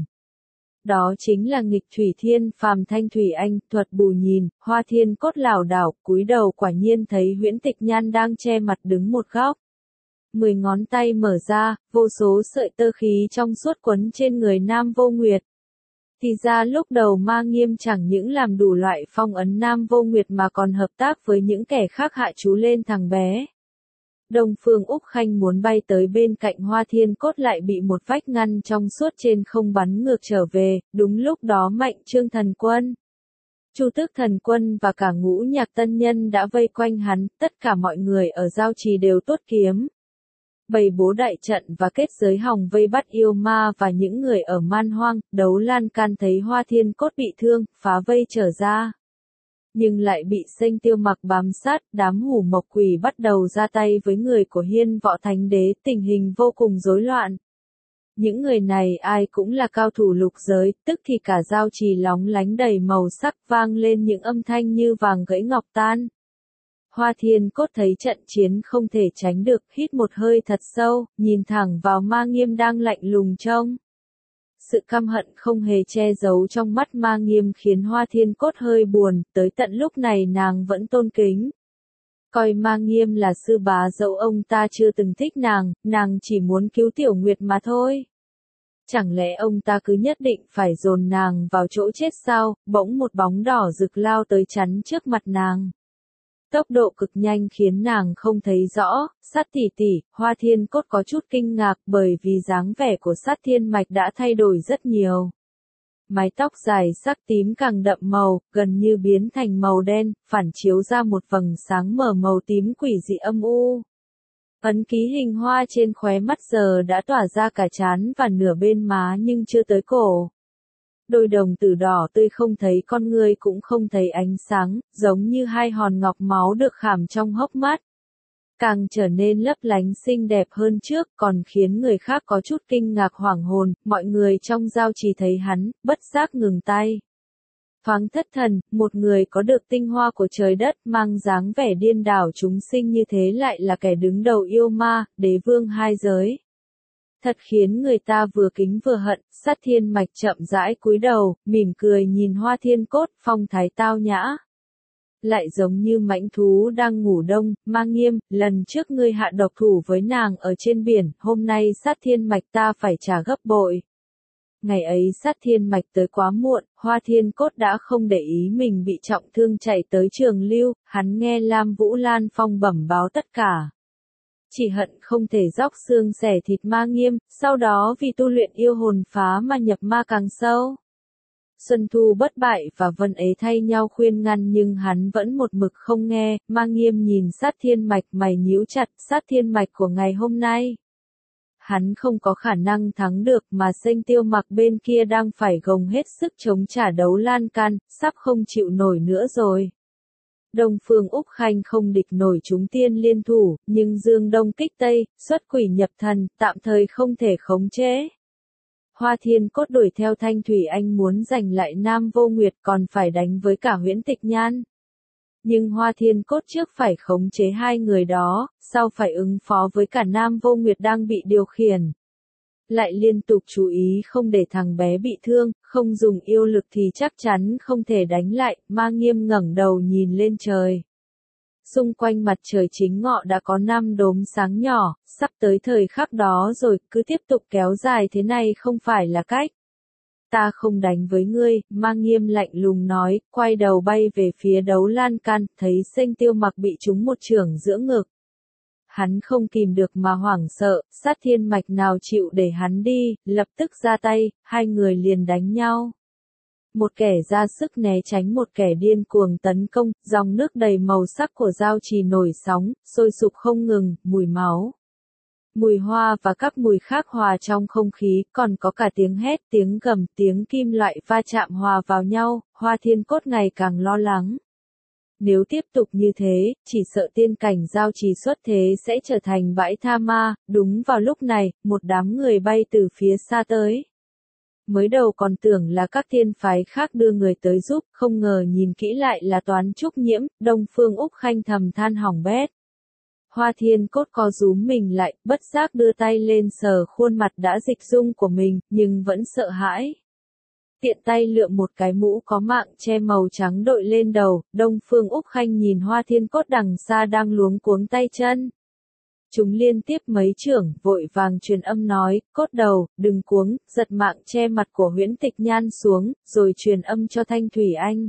Đó chính là Nghịch Thủy Thiên, Phàm Thanh Thủy Anh. Thuật bù nhìn, Hoa Thiên Cốt lảo đảo, cúi đầu quả nhiên thấy Huyễn Tịch Nhan đang che mặt đứng một góc. Mười ngón tay mở ra, vô số sợi tơ khí trong suốt quấn trên người Nam Vô Nguyệt. Thì ra lúc đầu Ma Nghiêm chẳng những làm đủ loại phong ấn Nam Vô Nguyệt mà còn hợp tác với những kẻ khác hạ chú lên thằng bé. Đông Phương Úc Khanh muốn bay tới bên cạnh Hoa Thiên Cốt lại bị một vách ngăn trong suốt trên không bắn ngược trở về. Đúng lúc đó Mạnh Trương Thần Quân, Chu Tước Thần Quân và cả ngũ nhạc tân nhân đã vây quanh hắn. Tất cả mọi người ở giao trì đều tuốt kiếm, bày bố đại trận và kết giới hòng vây bắt yêu ma và những người ở Man Hoang. Đấu Lan Can thấy Hoa Thiên Cốt bị thương, phá vây trở ra, nhưng lại bị Sênh Tiêu Mặc bám sát. Đám hủ mộc quỷ bắt đầu ra tay với người của Hiên Võ Thánh Đế, tình hình vô cùng rối loạn. Những người này ai cũng là cao thủ lục giới, tức thì cả giao trì lóng lánh đầy màu sắc, vang lên những âm thanh như vàng gãy ngọc tan. Hoa Thiên Cốt thấy trận chiến không thể tránh được, hít một hơi thật sâu, nhìn thẳng vào Ma Nghiêm đang lạnh lùng trông. Sự căm hận không hề che giấu trong mắt Ma Nghiêm khiến Hoa Thiên Cốt hơi buồn, tới tận lúc này nàng vẫn tôn kính. Coi Ma Nghiêm là sư bá dẫu ông ta chưa từng thích nàng, nàng chỉ muốn cứu Tiểu Nguyệt mà thôi. Chẳng lẽ ông ta cứ nhất định phải dồn nàng vào chỗ chết sao? Bỗng một bóng đỏ rực lao tới chắn trước mặt nàng. Tốc độ cực nhanh khiến nàng không thấy rõ. Sát tỷ tỷ, Hoa Thiên Cốt có chút kinh ngạc bởi vì dáng vẻ của Sát Thiên Mạch đã thay đổi rất nhiều. Mái tóc dài sắc tím càng đậm màu, gần như biến thành màu đen, phản chiếu ra một vầng sáng mờ màu tím quỷ dị âm u. Ấn ký hình hoa trên khóe mắt giờ đã tỏa ra cả trán và nửa bên má nhưng chưa tới cổ. Đôi đồng tử đỏ tươi không thấy con ngươi cũng không thấy ánh sáng, giống như hai hòn ngọc máu được khảm trong hốc mắt. Càng trở nên lấp lánh xinh đẹp hơn trước, còn khiến người khác có chút kinh ngạc hoảng hồn, mọi người trong giao trì thấy hắn, bất giác ngừng tay. Thoáng thất thần, một người có được tinh hoa của trời đất mang dáng vẻ điên đảo chúng sinh như thế lại là kẻ đứng đầu yêu ma, đế vương hai giới. Thật khiến người ta vừa kính vừa hận. Sát Thiên Mạch chậm rãi cúi đầu, mỉm cười nhìn Hoa Thiên Cốt, phong thái tao nhã. Lại giống như mãnh thú đang ngủ đông. Ma Nghiêm, lần trước ngươi hạ độc thủ với nàng ở trên biển, hôm nay Sát Thiên Mạch ta phải trả gấp bội. Ngày ấy Sát Thiên Mạch tới quá muộn, Hoa Thiên Cốt đã không để ý mình bị trọng thương chạy tới Trường Lưu, hắn nghe Lam Vũ Lan Phong bẩm báo tất cả. Chỉ hận không thể róc xương xẻ thịt Ma Nghiêm, sau đó vì tu luyện yêu hồn phá mà nhập ma càng sâu. Xuân Thu bất bại và Vân Ế thay nhau khuyên ngăn nhưng hắn vẫn một mực không nghe. Ma Nghiêm nhìn Sát Thiên Mạch mày nhíu chặt. Sát Thiên Mạch của ngày hôm nay, hắn không có khả năng thắng được mà Sênh Tiêu Mặc bên kia đang phải gồng hết sức chống trả đấu lan can, sắp không chịu nổi nữa rồi. Đông Phương Úc Khanh không địch nổi chúng tiên liên thủ, nhưng Dương Đông kích Tây, xuất quỷ nhập thần, tạm thời không thể khống chế. Hoa Thiên Cốt đuổi theo Thanh Thủy Anh muốn giành lại Nam Vô Nguyệt còn phải đánh với cả Huyễn Tịch Nhan. Nhưng Hoa Thiên Cốt trước phải khống chế hai người đó, sau phải ứng phó với cả Nam Vô Nguyệt đang bị điều khiển. Lại liên tục chú ý không để thằng bé bị thương, không dùng yêu lực thì chắc chắn không thể đánh lại. Ma Nghiêm ngẩng đầu nhìn lên trời. Xung quanh mặt trời chính ngọ đã có năm đốm sáng nhỏ, sắp tới thời khắc đó rồi, cứ tiếp tục kéo dài thế này không phải là cách. Ta không đánh với ngươi, Ma Nghiêm lạnh lùng nói, quay đầu bay về phía đấu lan can, thấy Sênh Tiêu Mặc bị trúng một chưởng giữa ngực. Hắn không kìm được mà hoảng sợ, Sát Thiên Mạch nào chịu để hắn đi, lập tức ra tay, hai người liền đánh nhau. Một kẻ ra sức né tránh một kẻ điên cuồng tấn công, dòng nước đầy màu sắc của giao trì nổi sóng, sôi sục không ngừng, mùi máu, mùi hoa và các mùi khác hòa trong không khí, còn có cả tiếng hét, tiếng gầm, tiếng kim loại va chạm hòa vào nhau. Hoa Thiên Cốt ngày càng lo lắng. Nếu tiếp tục như thế, chỉ sợ tiên cảnh giao trì xuất thế sẽ trở thành bãi tha ma. Đúng vào lúc này, một đám người bay từ phía xa tới. Mới đầu còn tưởng là các thiên phái khác đưa người tới giúp, không ngờ nhìn kỹ lại là Toán Trúc Nhiễm. Đông Phương Úc Khanh thầm than hỏng bét. Hoa Thiên Cốt co rúm mình lại, bất giác đưa tay lên sờ khuôn mặt đã dịch dung của mình, nhưng vẫn sợ hãi. Tiện tay lượm một cái mũ có mạng che màu trắng đội lên đầu. Đông Phương Úc Khanh nhìn Hoa Thiên Cốt đằng xa đang luống cuống tay chân. Chúng liên tiếp mấy chưởng, vội vàng truyền âm nói, Cốt đầu, đừng cuống, giật mạng che mặt của Huyễn Tịch Nhan xuống, rồi truyền âm cho Thanh Thủy Anh.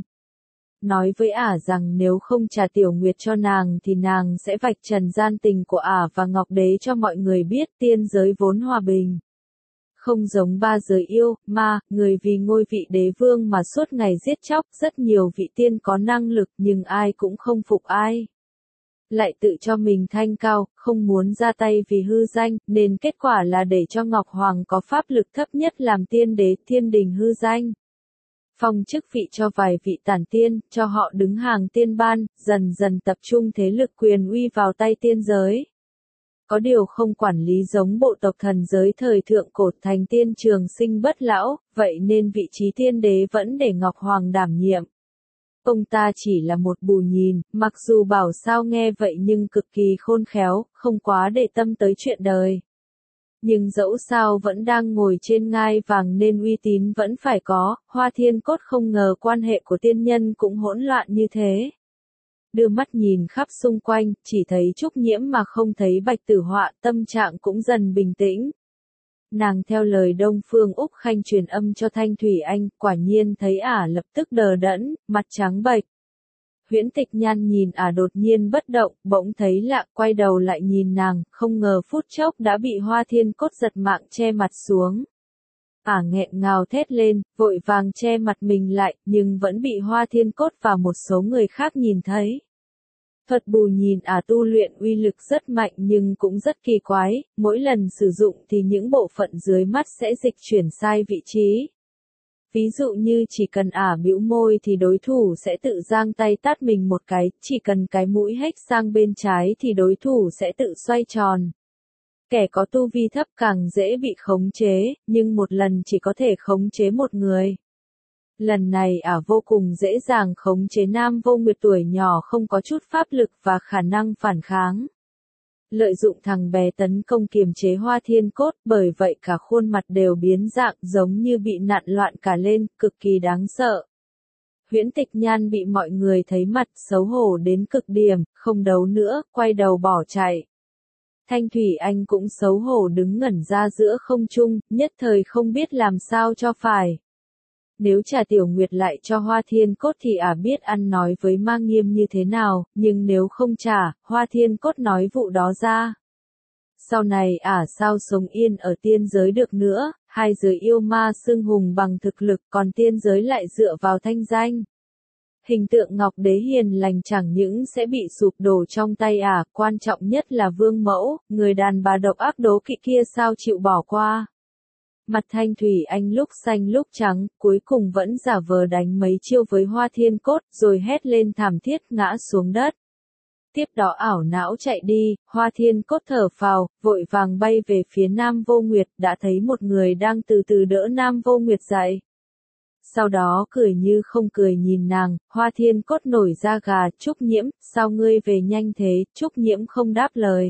Nói với ả rằng nếu không trả Tiểu Nguyệt cho nàng thì nàng sẽ vạch trần gian tình của ả và Ngọc Đế cho mọi người biết. Tiên giới vốn hòa bình, không giống ba giới yêu, ma, người vì ngôi vị đế vương mà suốt ngày giết chóc. Rất nhiều vị tiên có năng lực nhưng ai cũng không phục ai. Lại tự cho mình thanh cao, không muốn ra tay vì hư danh, nên kết quả là để cho Ngọc Hoàng có pháp lực thấp nhất làm tiên đế, thiên đình hư danh. Phong chức vị cho vài vị tản tiên, cho họ đứng hàng tiên ban, dần dần tập trung thế lực quyền uy vào tay tiên giới. Có điều không quản lý giống bộ tộc thần giới thời thượng cổ thành tiên trường sinh bất lão, vậy nên vị trí tiên đế vẫn để Ngọc Hoàng đảm nhiệm. Ông ta chỉ là một bù nhìn, mặc dù bảo sao nghe vậy nhưng cực kỳ khôn khéo, không quá để tâm tới chuyện đời. Nhưng dẫu sao vẫn đang ngồi trên ngai vàng nên uy tín vẫn phải có. Hoa Thiên Cốt không ngờ quan hệ của tiên nhân cũng hỗn loạn như thế. Đưa mắt nhìn khắp xung quanh, chỉ thấy Trúc Nhiễm mà không thấy Bạch Tử Họa, tâm trạng cũng dần bình tĩnh. Nàng theo lời Đông Phương Úc Khanh truyền âm cho Thanh Thủy Anh, quả nhiên thấy ả lập tức đờ đẫn, mặt trắng bệch. Huyễn Tịch Nhan nhìn ả đột nhiên bất động, bỗng thấy lạ, quay đầu lại nhìn nàng, không ngờ phút chốc đã bị Hoa Thiên Cốt giật mạng che mặt xuống. Ả nghẹn ngào thét lên, vội vàng che mặt mình lại, nhưng vẫn bị Hoa Thiên Cốt và một số người khác nhìn thấy. Thuật bù nhìn ả tu luyện uy lực rất mạnh nhưng cũng rất kỳ quái, mỗi lần sử dụng thì những bộ phận dưới mắt sẽ dịch chuyển sai vị trí. Ví dụ như chỉ cần ả bĩu môi thì đối thủ sẽ tự giang tay tát mình một cái, chỉ cần cái mũi hếch sang bên trái thì đối thủ sẽ tự xoay tròn. Kẻ có tu vi thấp càng dễ bị khống chế, nhưng một lần chỉ có thể khống chế một người. Lần này ả vô cùng dễ dàng khống chế Nam Vô Nguyệt tuổi nhỏ không có chút pháp lực và khả năng phản kháng. Lợi dụng thằng bé tấn công kiềm chế Hoa Thiên Cốt, bởi vậy cả khuôn mặt đều biến dạng giống như bị nặn loạn cả lên, cực kỳ đáng sợ. Huyễn Tịch Nhan bị mọi người thấy mặt xấu hổ đến cực điểm, không đấu nữa, quay đầu bỏ chạy. Thanh Thủy Anh cũng xấu hổ đứng ngẩn ra giữa không trung, nhất thời không biết làm sao cho phải. Nếu trả Tiểu Nguyệt lại cho Hoa Thiên Cốt thì ả biết ăn nói với Ma Nghiêm như thế nào, nhưng nếu không trả, Hoa Thiên Cốt nói vụ đó ra. Sau này ả sao sống yên ở tiên giới được nữa, hai giới yêu ma xưng hùng bằng thực lực còn tiên giới lại dựa vào thanh danh. Hình tượng Ngọc Đế hiền lành chẳng những sẽ bị sụp đổ trong tay ả, quan trọng nhất là Vương Mẫu, người đàn bà độc ác đố kỵ kia sao chịu bỏ qua. Mặt Thanh Thủy Anh lúc xanh lúc trắng, cuối cùng vẫn giả vờ đánh mấy chiêu với Hoa Thiên Cốt, rồi hét lên thảm thiết ngã xuống đất. Tiếp đó ảo não chạy đi, Hoa Thiên Cốt thở phào, vội vàng bay về phía Nam Vô Nguyệt, đã thấy một người đang từ từ đỡ Nam Vô Nguyệt dậy. Sau đó cười như không cười nhìn nàng, Hoa Thiên Cốt nổi da gà, Trúc Nhiễm, sao ngươi về nhanh thế, Trúc Nhiễm không đáp lời.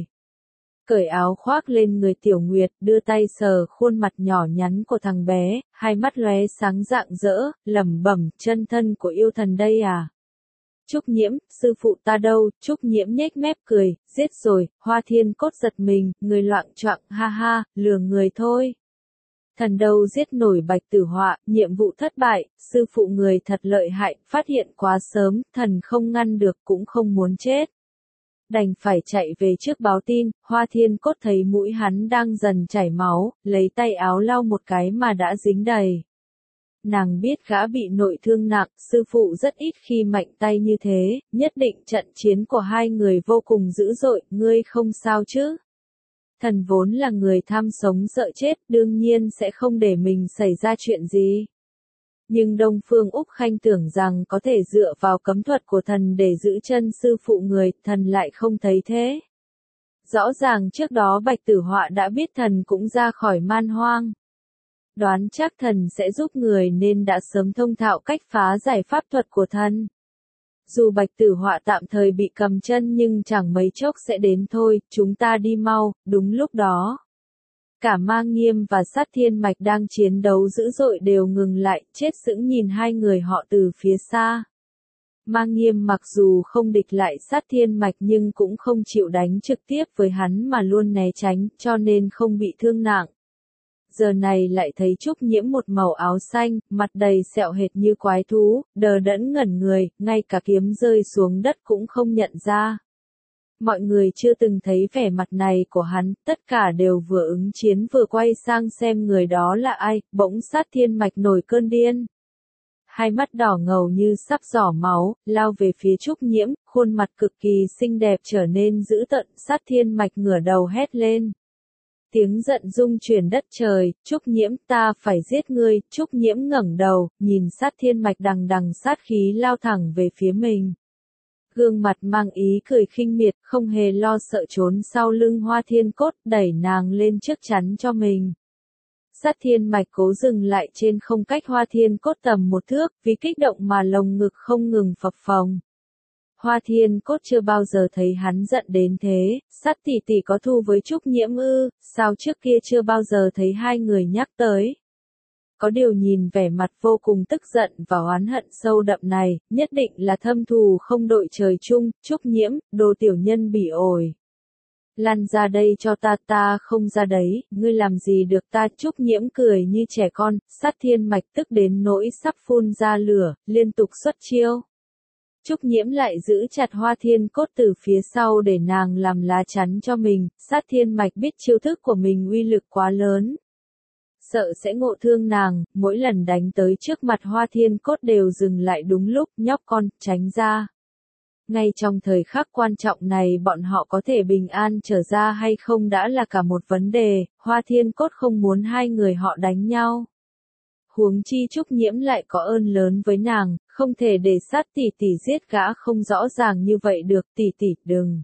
Cởi áo khoác lên người Tiểu Nguyệt, đưa tay sờ khuôn mặt nhỏ nhắn của thằng bé, hai mắt lóe sáng rạng rỡ, lẩm bẩm, chân thân của yêu thần đây à. Trúc Nhiễm, sư phụ ta đâu, Trúc Nhiễm nhếch mép cười, giết rồi, Hoa Thiên Cốt giật mình, người loạng choạng, ha ha, lừa người thôi. Thần đâu giết nổi Bạch Tử Họa, nhiệm vụ thất bại, sư phụ người thật lợi hại, phát hiện quá sớm, thần không ngăn được cũng không muốn chết. Đành phải chạy về trước báo tin, Hoa Thiên Cốt thấy mũi hắn đang dần chảy máu, lấy tay áo lau một cái mà đã dính đầy. Nàng biết gã bị nội thương nặng, sư phụ rất ít khi mạnh tay như thế, nhất định trận chiến của hai người vô cùng dữ dội, ngươi không sao chứ? Thần vốn là người tham sống sợ chết, đương nhiên sẽ không để mình xảy ra chuyện gì. Nhưng Đông Phương Úc Khanh tưởng rằng có thể dựa vào cấm thuật của thần để giữ chân sư phụ người, thần lại không thấy thế. Rõ ràng trước đó Bạch Tử Họa đã biết thần cũng ra khỏi man hoang. Đoán chắc thần sẽ giúp người nên đã sớm thông thạo cách phá giải pháp thuật của thần. Dù Bạch Tử Họa tạm thời bị cầm chân nhưng chẳng mấy chốc sẽ đến thôi, chúng ta đi mau, đúng lúc đó. Cả Ma Nghiêm và Sát Thiên Mạch đang chiến đấu dữ dội đều ngừng lại, chết sững nhìn hai người họ từ phía xa. Ma Nghiêm mặc dù không địch lại Sát Thiên Mạch nhưng cũng không chịu đánh trực tiếp với hắn mà luôn né tránh, cho nên không bị thương nặng. Giờ này lại thấy Trúc Nhiễm một màu áo xanh, mặt đầy sẹo hệt như quái thú, đờ đẫn ngẩn người, ngay cả kiếm rơi xuống đất cũng không nhận ra. Mọi người chưa từng thấy vẻ mặt này của hắn, tất cả đều vừa ứng chiến vừa quay sang xem người đó là ai, bỗng Sát Thiên Mạch nổi cơn điên. Hai mắt đỏ ngầu như sắp giỏ máu, lao về phía Trúc Nhiễm, khuôn mặt cực kỳ xinh đẹp trở nên dữ tợn, Sát Thiên Mạch ngửa đầu hét lên. Tiếng giận rung chuyển đất trời, Trúc Nhiễm, ta phải giết ngươi, Trúc Nhiễm ngẩng đầu, nhìn Sát Thiên Mạch đằng đằng sát khí lao thẳng về phía mình. Gương mặt mang ý cười khinh miệt, không hề lo sợ trốn sau lưng Hoa Thiên Cốt, đẩy nàng lên trước chắn cho mình. Sát Thiên Mạch cố dừng lại trên không cách Hoa Thiên Cốt tầm một thước, vì kích động mà lồng ngực không ngừng phập phồng. Hoa Thiên Cốt chưa bao giờ thấy hắn giận đến thế, Sát tỷ tỷ có thù với Trúc Nhiễm ư, sao trước kia chưa bao giờ thấy hai người nhắc tới. Có điều nhìn vẻ mặt vô cùng tức giận và oán hận sâu đậm này, nhất định là thâm thù không đội trời chung, Trúc Nhiễm, đồ tiểu nhân bỉ ổi. Lăn ra đây cho ta, ta không ra đấy, ngươi làm gì được ta. Trúc Nhiễm cười như trẻ con, Sát Thiên Mạch tức đến nỗi sắp phun ra lửa, liên tục xuất chiêu. Trúc Nhiễm lại giữ chặt Hoa Thiên Cốt từ phía sau để nàng làm lá chắn cho mình, Sát Thiên Mạch biết chiêu thức của mình uy lực quá lớn. Sợ sẽ ngộ thương nàng, mỗi lần đánh tới trước mặt Hoa Thiên Cốt đều dừng lại đúng lúc, nhóc con, tránh ra. Ngay trong thời khắc quan trọng này bọn họ có thể bình an trở ra hay không đã là cả một vấn đề, Hoa Thiên Cốt không muốn hai người họ đánh nhau. Huống chi Trúc Nhiễm lại có ơn lớn với nàng, không thể để Sát tỷ tỷ giết gã không rõ ràng như vậy được, tỷ tỷ đừng.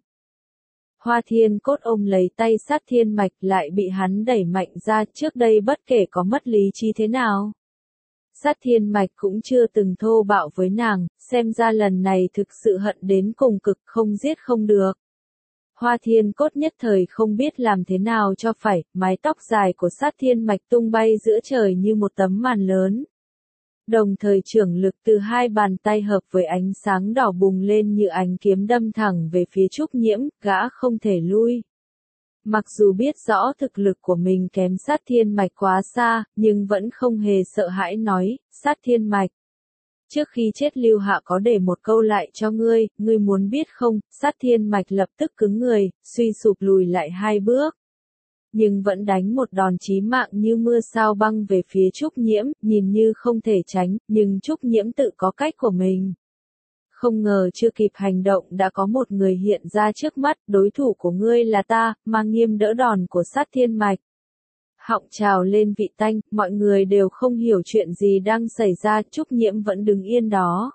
Hoa Thiên Cốt ôm lấy tay Sát Thiên Mạch lại bị hắn đẩy mạnh ra, trước đây bất kể có mất lý trí thế nào. Sát Thiên Mạch cũng chưa từng thô bạo với nàng, xem ra lần này thực sự hận đến cùng cực, không giết không được. Hoa Thiên Cốt nhất thời không biết làm thế nào cho phải, mái tóc dài của Sát Thiên Mạch tung bay giữa trời như một tấm màn lớn. Đồng thời trưởng lực từ hai bàn tay hợp với ánh sáng đỏ bùng lên như ánh kiếm đâm thẳng về phía Trúc Nhiễm, gã không thể lui. Mặc dù biết rõ thực lực của mình kém Sát Thiên Mạch quá xa, nhưng vẫn không hề sợ hãi nói, Sát Thiên Mạch. Trước khi chết Lưu Hạ có để một câu lại cho ngươi, ngươi muốn biết không? Sát Thiên Mạch lập tức cứng người, suy sụp lùi lại hai bước. Nhưng vẫn đánh một đòn chí mạng như mưa sao băng về phía Trúc Nhiễm, nhìn như không thể tránh, nhưng Trúc Nhiễm tự có cách của mình. Không ngờ chưa kịp hành động đã có một người hiện ra trước mắt, đối thủ của ngươi là ta, Mang Nghiêm đỡ đòn của Sát Thiên Mạch. Họng trào lên vị tanh, mọi người đều không hiểu chuyện gì đang xảy ra, Trúc Nhiễm vẫn đứng yên đó.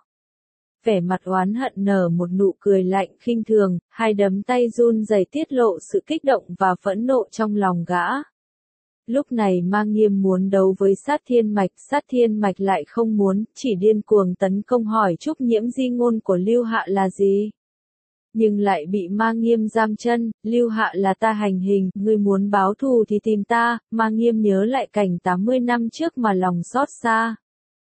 Vẻ mặt oán hận nở một nụ cười lạnh khinh thường, hai đấm tay run rẩy tiết lộ sự kích động và phẫn nộ trong lòng gã. Lúc này Mang Nghiêm muốn đấu với Sát Thiên Mạch, Sát Thiên Mạch lại không muốn, chỉ điên cuồng tấn công hỏi Trúc Nhiễm di ngôn của Lưu Hạ là gì. Nhưng lại bị Mang Nghiêm giam chân, Lưu Hạ là ta hành hình, ngươi muốn báo thù thì tìm ta. Mang Nghiêm nhớ lại cảnh tám mươi năm trước mà lòng xót xa.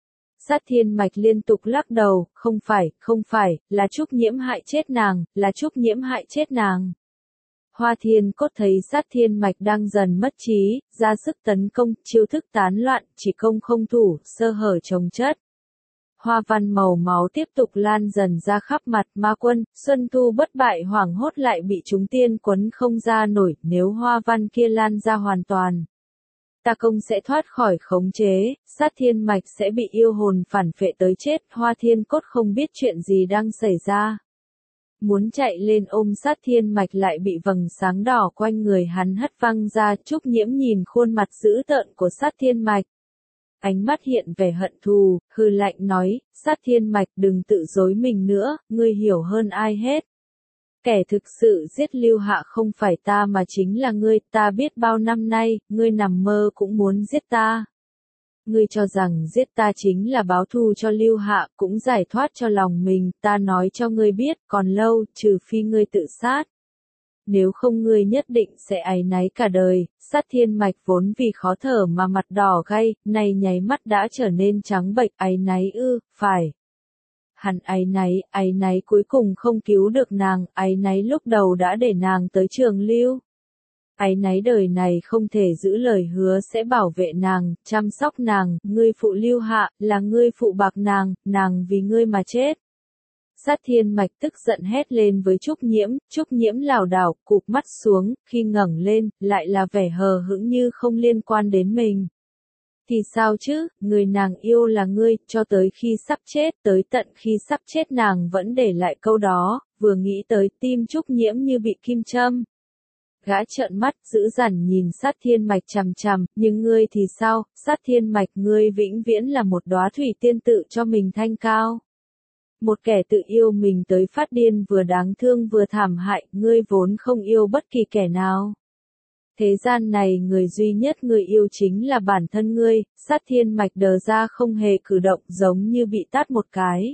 Sát Thiên Mạch liên tục lắc đầu, không phải, không phải, là Trúc Nhiễm hại chết nàng, là Trúc Nhiễm hại chết nàng. Hoa Thiên Cốt thấy Sát Thiên Mạch đang dần mất trí, ra sức tấn công, chiêu thức tán loạn, chỉ công không thủ, sơ hở chồng chất. Hoa văn màu máu tiếp tục lan dần ra khắp mặt Ma Quân, Xuân Thu bất bại hoảng hốt lại bị chúng tiên quấn không ra nổi, nếu hoa văn kia lan ra hoàn toàn. Ta công sẽ thoát khỏi khống chế, Sát Thiên Mạch sẽ bị yêu hồn phản phệ tới chết, Hoa Thiên Cốt không biết chuyện gì đang xảy ra. Muốn chạy lên ôm Sát Thiên Mạch lại bị vầng sáng đỏ quanh người hắn hất văng ra, Trúc Nhiễm nhìn khuôn mặt dữ tợn của Sát Thiên Mạch. Ánh mắt hiện vẻ hận thù, hư lạnh nói, Sát Thiên Mạch đừng tự dối mình nữa, ngươi hiểu hơn ai hết. Kẻ thực sự giết Lưu Hạ không phải ta mà chính là ngươi, ta biết bao năm nay, ngươi nằm mơ cũng muốn giết ta. Ngươi cho rằng giết ta chính là báo thù cho Lưu Hạ, cũng giải thoát cho lòng mình, ta nói cho ngươi biết, còn lâu, trừ phi ngươi tự sát. Nếu không ngươi nhất định sẽ áy náy cả đời. Sát Thiên Mạch vốn vì khó thở mà mặt đỏ gay, này nháy mắt đã trở nên trắng bệch, áy náy ư, phải. Hắn áy náy, áy náy cuối cùng không cứu được nàng, áy náy lúc đầu đã để nàng tới Trường Lưu. Áy náy đời này không thể giữ lời hứa sẽ bảo vệ nàng, chăm sóc nàng, ngươi phụ Lưu Hạ, là ngươi phụ bạc nàng, nàng vì ngươi mà chết. Sát Thiên Mạch tức giận hét lên với Trúc Nhiễm, Trúc Nhiễm lảo đảo, cụp mắt xuống, khi ngẩng lên, lại là vẻ hờ hững như không liên quan đến mình. Thì sao chứ, người nàng yêu là ngươi, cho tới khi sắp chết, tới tận khi sắp chết nàng vẫn để lại câu đó, vừa nghĩ tới tim Trúc Nhiễm như bị kim châm. Gã trợn mắt, dữ dằn nhìn Sát Thiên Mạch chằm chằm, nhưng ngươi thì sao, Sát Thiên Mạch ngươi vĩnh viễn là một đóa thủy tiên tự cho mình thanh cao. Một kẻ tự yêu mình tới phát điên vừa đáng thương vừa thảm hại, ngươi vốn không yêu bất kỳ kẻ nào. Thế gian này người duy nhất ngươi yêu chính là bản thân ngươi, Sát Thiên Mạch đờ ra không hề cử động giống như bị tát một cái.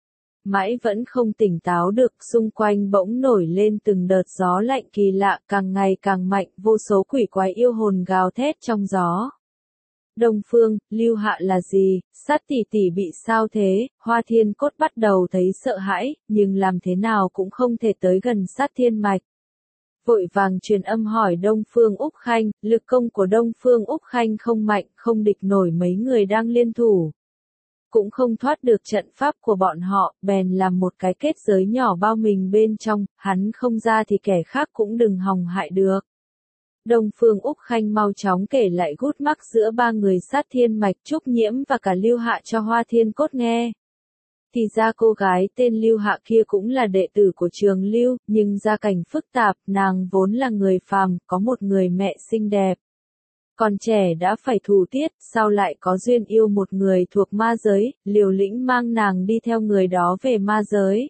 Mãi vẫn không tỉnh táo được, xung quanh bỗng nổi lên từng đợt gió lạnh kỳ lạ càng ngày càng mạnh, vô số quỷ quái yêu hồn gào thét trong gió. Đông Phương, Lưu Hạ là gì, Sát tỷ tỷ bị sao thế, Hoa Thiên Cốt bắt đầu thấy sợ hãi, nhưng làm thế nào cũng không thể tới gần Sát Thiên Mạch. vội vàng truyền âm hỏi Đông Phương Úc Khanh, lực công của Đông Phương Úc Khanh không mạnh, không địch nổi mấy người đang liên thủ. Cũng không thoát được trận pháp của bọn họ, bèn làm một cái kết giới nhỏ bao mình bên trong, hắn không ra thì kẻ khác cũng đừng hòng hại được. Đông Phương Úc Khanh mau chóng kể lại gút mắc giữa ba người Sát Thiên Mạch, Trúc Nhiễm và cả Lưu Hạ cho Hoa Thiên Cốt nghe. Thì ra cô gái tên Lưu Hạ kia cũng là đệ tử của trường Lưu, nhưng gia cảnh phức tạp, nàng vốn là người phàm, có một người mẹ xinh đẹp. Còn trẻ đã phải thủ tiết, sao lại có duyên yêu một người thuộc ma giới, liều lĩnh mang nàng đi theo người đó về ma giới.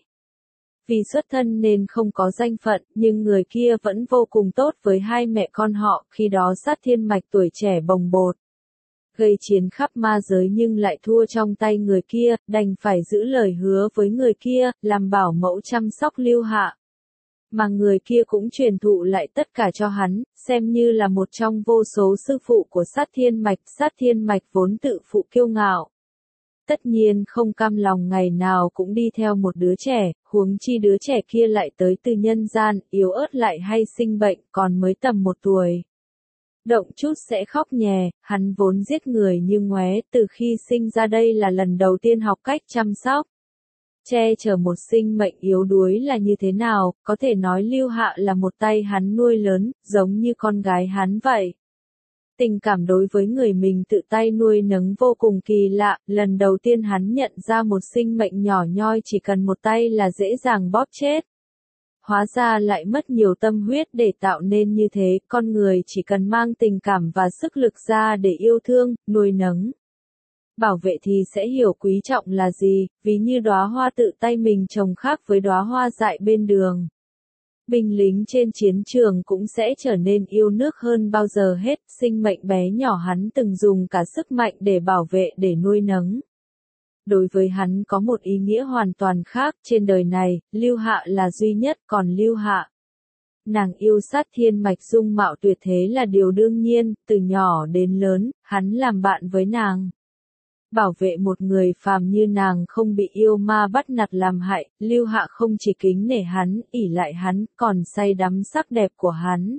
Vì xuất thân nên không có danh phận, nhưng người kia vẫn vô cùng tốt với hai mẹ con họ, khi đó Sát Thiên Mạch tuổi trẻ bồng bột. Gây chiến khắp ma giới nhưng lại thua trong tay người kia, đành phải giữ lời hứa với người kia, làm bảo mẫu chăm sóc Lưu Hạ. Mà người kia cũng truyền thụ lại tất cả cho hắn, xem như là một trong vô số sư phụ của Sát Thiên Mạch. Sát Thiên Mạch vốn tự phụ kiêu ngạo. Tất nhiên không cam lòng ngày nào cũng đi theo một đứa trẻ, huống chi đứa trẻ kia lại tới từ nhân gian, yếu ớt lại hay sinh bệnh, còn mới tầm một tuổi. Động chút sẽ khóc nhè, hắn vốn giết người như ngoé, từ khi sinh ra đây là lần đầu tiên học cách chăm sóc. Che chở một sinh mệnh yếu đuối là như thế nào, có thể nói Lưu Hạ là một tay hắn nuôi lớn, giống như con gái hắn vậy. Tình cảm đối với người mình tự tay nuôi nấng vô cùng kỳ lạ, lần đầu tiên hắn nhận ra một sinh mệnh nhỏ nhoi chỉ cần một tay là dễ dàng bóp chết. Hóa ra lại mất nhiều tâm huyết để tạo nên như thế, con người chỉ cần mang tình cảm và sức lực ra để yêu thương, nuôi nấng. Bảo vệ thì sẽ hiểu quý trọng là gì, ví như đóa hoa tự tay mình trồng khác với đóa hoa dại bên đường. Binh lính trên chiến trường cũng sẽ trở nên yêu nước hơn bao giờ hết, sinh mệnh bé nhỏ hắn từng dùng cả sức mạnh để bảo vệ để nuôi nấng. Đối với hắn có một ý nghĩa hoàn toàn khác, trên đời này, Lưu Hạ là duy nhất, còn Lưu Hạ. Nàng yêu Sát Thiên Mạch dung mạo tuyệt thế là điều đương nhiên, từ nhỏ đến lớn, hắn làm bạn với nàng. Bảo vệ một người phàm như nàng không bị yêu ma bắt nạt làm hại, Lưu Hạ không chỉ kính nể hắn, ỷ lại hắn, còn say đắm sắc đẹp của hắn.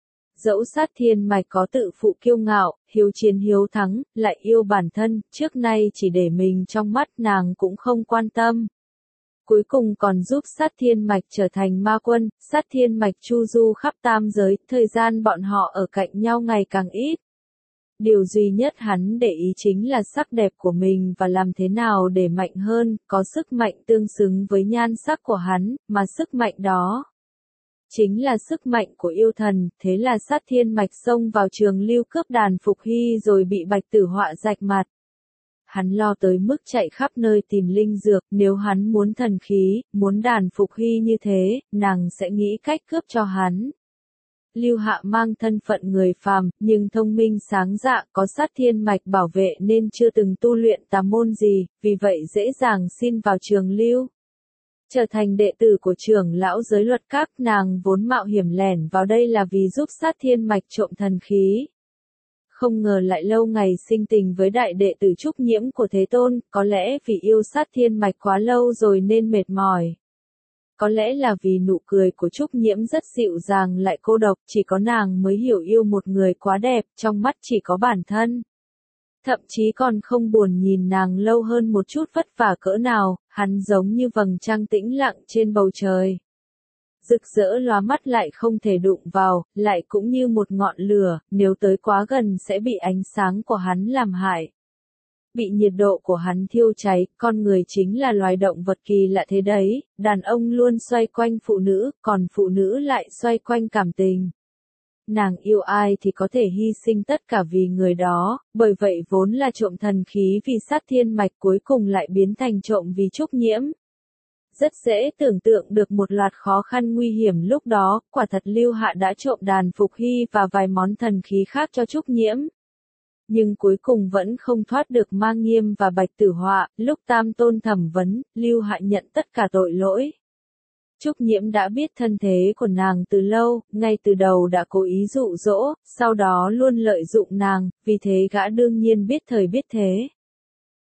Dẫu Sát Thiên Mạch có tự phụ kiêu ngạo, hiếu chiến hiếu thắng, lại yêu bản thân, trước nay chỉ để mình trong mắt nàng cũng không quan tâm. Cuối cùng còn giúp Sát Thiên Mạch trở thành ma quân, Sát Thiên Mạch chu du khắp tam giới, thời gian bọn họ ở cạnh nhau ngày càng ít. Điều duy nhất hắn để ý chính là sắc đẹp của mình và làm thế nào để mạnh hơn, có sức mạnh tương xứng với nhan sắc của hắn, mà sức mạnh đó chính là sức mạnh của yêu thần, thế là Sát Thiên Mạch xông vào trường Lưu cướp đàn Phục Hy rồi bị Bạch Tử Họa rạch mặt. Hắn lo tới mức chạy khắp nơi tìm linh dược, nếu hắn muốn thần khí, muốn đàn Phục Hy như thế, nàng sẽ nghĩ cách cướp cho hắn. Lưu Hạ mang thân phận người phàm, nhưng thông minh sáng dạ, có Sát Thiên Mạch bảo vệ nên chưa từng tu luyện tà môn gì, vì vậy dễ dàng xin vào trường Lưu. Trở thành đệ tử của trưởng lão giới luật các, nàng vốn mạo hiểm lẻn vào đây là vì giúp Sát Thiên Mạch trộm thần khí. Không ngờ lại lâu ngày sinh tình với đại đệ tử Trúc Nhiễm của Thế Tôn, có lẽ vì yêu Sát Thiên Mạch quá lâu rồi nên mệt mỏi. Có lẽ là vì nụ cười của Trúc Nhiễm rất dịu dàng lại cô độc, chỉ có nàng mới hiểu yêu một người quá đẹp, trong mắt chỉ có bản thân. Thậm chí còn không buồn nhìn nàng lâu hơn một chút vất vả cỡ nào, hắn giống như vầng trăng tĩnh lặng trên bầu trời. Rực rỡ lóa mắt lại không thể đụng vào, lại cũng như một ngọn lửa, nếu tới quá gần sẽ bị ánh sáng của hắn làm hại. Bị nhiệt độ của hắn thiêu cháy, con người chính là loài động vật kỳ lạ thế đấy, đàn ông luôn xoay quanh phụ nữ, còn phụ nữ lại xoay quanh cảm tình. Nàng yêu ai thì có thể hy sinh tất cả vì người đó, bởi vậy vốn là trộm thần khí vì Sát Thiên Mạch cuối cùng lại biến thành trộm vì Trúc Nhiễm. Rất dễ tưởng tượng được một loạt khó khăn nguy hiểm lúc đó, quả thật Lưu Hạ đã trộm đàn Phục Hy và vài món thần khí khác cho Trúc Nhiễm. Nhưng cuối cùng vẫn không thoát được Ma Nghiêm và Bạch Tử Họa, lúc Tam Tôn thẩm vấn, Lưu Hạ nhận tất cả tội lỗi. Trúc Nhiễm đã biết thân thế của nàng từ lâu, ngay từ đầu đã cố ý dụ dỗ, sau đó luôn lợi dụng nàng, vì thế gã đương nhiên biết thời biết thế.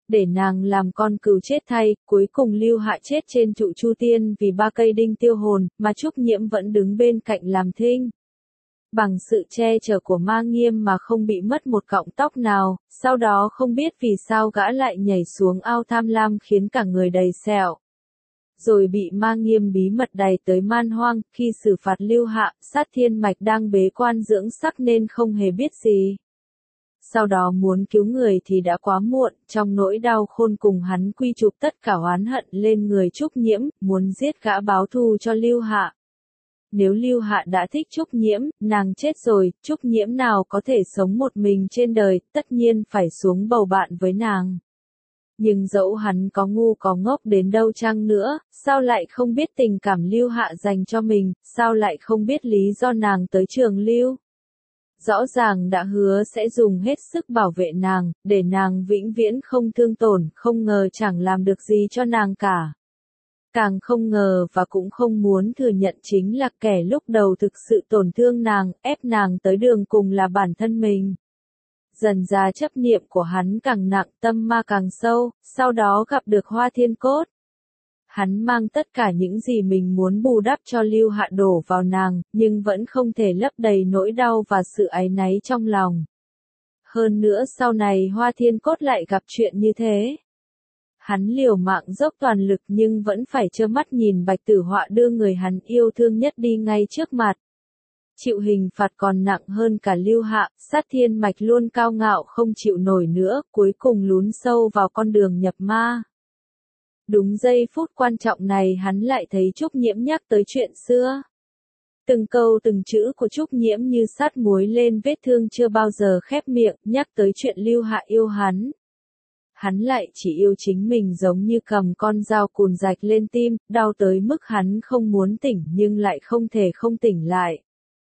để nàng làm con cừu chết thay, cuối cùng Lưu Hạ chết trên trụ Chu Tiên vì ba cây đinh tiêu hồn, mà Trúc Nhiễm vẫn đứng bên cạnh làm thinh. Bằng sự che chở của Ma Nghiêm mà không bị mất một cọng tóc nào, sau đó không biết vì sao gã lại nhảy xuống ao tham lam khiến cả người đầy sẹo. Rồi bị Ma Nghiêm bí mật đày tới man hoang, khi xử phạt Lưu Hạ, Sát Thiên Mạch đang bế quan dưỡng sắc nên không hề biết gì. Sau đó muốn cứu người thì đã quá muộn, trong nỗi đau khôn cùng hắn quy chụp tất cả oán hận lên người Trúc Nhiễm, muốn giết gã báo thù cho Lưu Hạ. Nếu Lưu Hạ đã thích Trúc Nhiễm, nàng chết rồi, Trúc Nhiễm nào có thể sống một mình trên đời, tất nhiên phải xuống bầu bạn với nàng. Nhưng dẫu hắn có ngu có ngốc đến đâu chăng nữa, sao lại không biết tình cảm Lưu Hạ dành cho mình, sao lại không biết lý do nàng tới Trường Lưu. Rõ ràng đã hứa sẽ dùng hết sức bảo vệ nàng, để nàng vĩnh viễn không thương tổn, không ngờ chẳng làm được gì cho nàng cả. Càng không ngờ và cũng không muốn thừa nhận chính là kẻ lúc đầu thực sự tổn thương nàng, ép nàng tới đường cùng là bản thân mình. Dần ra chấp niệm của hắn càng nặng, tâm ma càng sâu, sau đó gặp được Hoa Thiên Cốt. Hắn mang tất cả những gì mình muốn bù đắp cho Lưu Hạ đổ vào nàng, nhưng vẫn không thể lấp đầy nỗi đau và sự áy náy trong lòng. Hơn nữa sau này Hoa Thiên Cốt lại gặp chuyện như thế. Hắn liều mạng dốc toàn lực nhưng vẫn phải trơ mắt nhìn Bạch Tử Họa đưa người hắn yêu thương nhất đi ngay trước mặt. Chịu hình phạt còn nặng hơn cả Lưu Hạ, Sát Thiên Mạch luôn cao ngạo không chịu nổi nữa, cuối cùng lún sâu vào con đường nhập ma. Đúng giây phút quan trọng này hắn lại thấy Trúc Nhiễm nhắc tới chuyện xưa. Từng câu từng chữ của Trúc Nhiễm như sát muối lên vết thương chưa bao giờ khép miệng, nhắc tới chuyện Lưu Hạ yêu hắn. Hắn lại chỉ yêu chính mình giống như cầm con dao cùn rạch lên tim, đau tới mức hắn không muốn tỉnh nhưng lại không thể không tỉnh lại.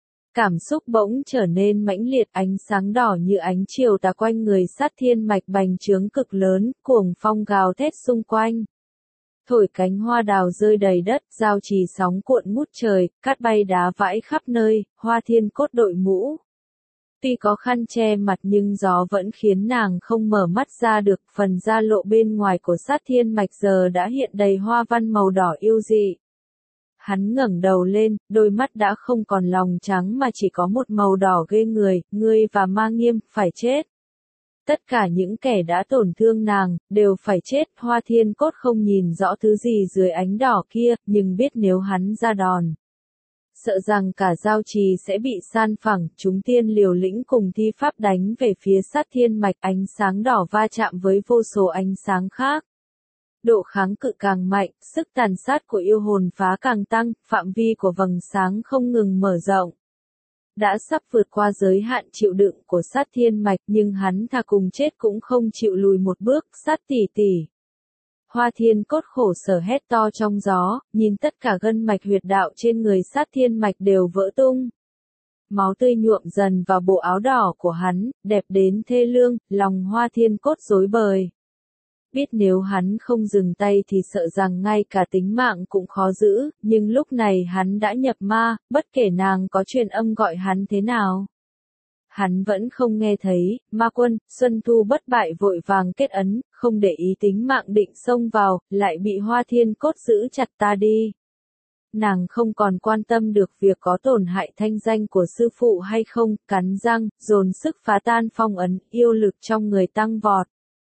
Cảm xúc bỗng trở nên mãnh liệt, ánh sáng đỏ như ánh chiều tà quanh người Sát Thiên Mạch bành trướng cực lớn, cuồng phong gào thét xung quanh. Thổi cánh hoa đào rơi đầy đất, giao trì sóng cuộn ngút trời, cát bay đá vãi khắp nơi, Hoa Thiên Cốt đội mũ. Tuy có khăn che mặt nhưng gió vẫn khiến nàng không mở mắt ra được, phần da lộ bên ngoài của Sát Thiên Mạch giờ đã hiện đầy hoa văn màu đỏ yêu dị. Hắn ngẩng đầu lên, đôi mắt đã không còn lòng trắng mà chỉ có một màu đỏ ghê người, ngươi và Ma Nghiêm phải chết. Tất cả những kẻ đã tổn thương nàng, đều phải chết. Hoa Thiên Cốt không nhìn rõ thứ gì dưới ánh đỏ kia, nhưng biết nếu hắn ra đòn, sợ rằng cả giao trì sẽ bị san phẳng. Chúng tiên liều lĩnh cùng thi pháp đánh về phía Sát Thiên Mạch, ánh sáng đỏ va chạm với vô số ánh sáng khác. Độ kháng cự càng mạnh, sức tàn sát của yêu hồn phá càng tăng, phạm vi của vầng sáng không ngừng mở rộng. Đã sắp vượt qua giới hạn chịu đựng của Sát Thiên Mạch nhưng hắn thà cùng chết cũng không chịu lùi một bước. Sát tỷ tỷ. Hoa Thiên Cốt khổ sở hét to trong gió, nhìn tất cả gân mạch huyệt đạo trên người Sát Thiên Mạch đều vỡ tung. Máu tươi nhuộm dần vào bộ áo đỏ của hắn, đẹp đến thê lương, lòng Hoa Thiên Cốt rối bời. Biết nếu hắn không dừng tay thì sợ rằng ngay cả tính mạng cũng khó giữ, nhưng lúc này hắn đã nhập ma, bất kể nàng có truyền âm gọi hắn thế nào. Hắn vẫn không nghe thấy. Ma Quân, Xuân Thu bất bại vội vàng kết ấn, không để ý tính mạng định xông vào, lại bị Hoa Thiên Cốt giữ chặt ta đi. Nàng không còn quan tâm được việc có tổn hại thanh danh của sư phụ hay không, cắn răng, dồn sức phá tan phong ấn, yêu lực trong người tăng vọt.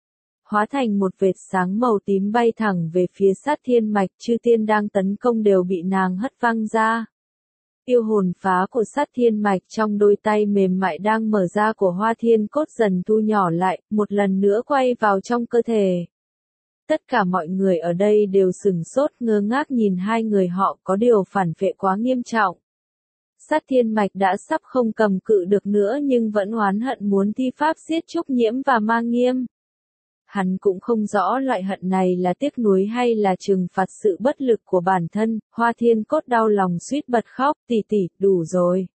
Hóa thành một vệt sáng màu tím bay thẳng về phía Sát Thiên Mạch, chư tiên đang tấn công đều bị nàng hất văng ra. Yêu hồn phá của Sát Thiên Mạch trong đôi tay mềm mại đang mở ra của Hoa Thiên Cốt dần thu nhỏ lại, một lần nữa quay vào trong cơ thể. Tất cả mọi người ở đây đều sửng sốt ngơ ngác nhìn hai người họ, có điều phản vệ quá nghiêm trọng. Sát Thiên Mạch đã sắp không cầm cự được nữa nhưng vẫn oán hận muốn thi pháp giết Trúc Nhiễm và Ma Nghiêm. Hắn cũng không rõ loại hận này là tiếc nuối hay là trừng phạt sự bất lực của bản thân. Hoa Thiên Cốt đau lòng suýt bật khóc, tỷ tỷ, đủ rồi.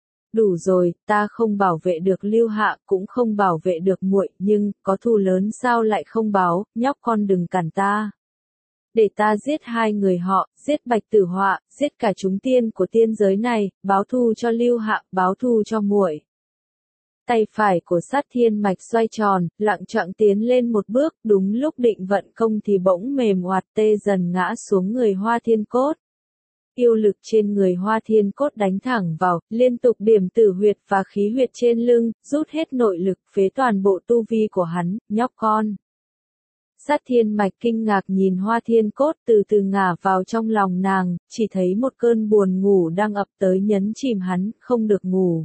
Đủ rồi, ta không bảo vệ được Lưu Hạ, cũng không bảo vệ được muội, nhưng, có thù lớn sao lại không báo, nhóc con đừng cản ta. Để ta giết hai người họ, giết Bạch Tử Họa, giết cả chúng tiên của tiên giới này, báo thù cho Lưu Hạ, báo thù cho muội. Tay phải của sát thiên mạch xoay tròn, lặng choạng tiến lên một bước, đúng lúc định vận công thì bỗng mềm oạt tê dần ngã xuống người Hoa Thiên Cốt. Yêu lực trên người Hoa Thiên Cốt đánh thẳng vào, liên tục điểm tử huyệt và khí huyệt trên lưng, rút hết nội lực phế toàn bộ tu vi của hắn, nhóc con. Sát thiên mạch kinh ngạc nhìn Hoa Thiên Cốt từ từ ngả vào trong lòng nàng, chỉ thấy một cơn buồn ngủ đang ập tới nhấn chìm hắn, không được ngủ.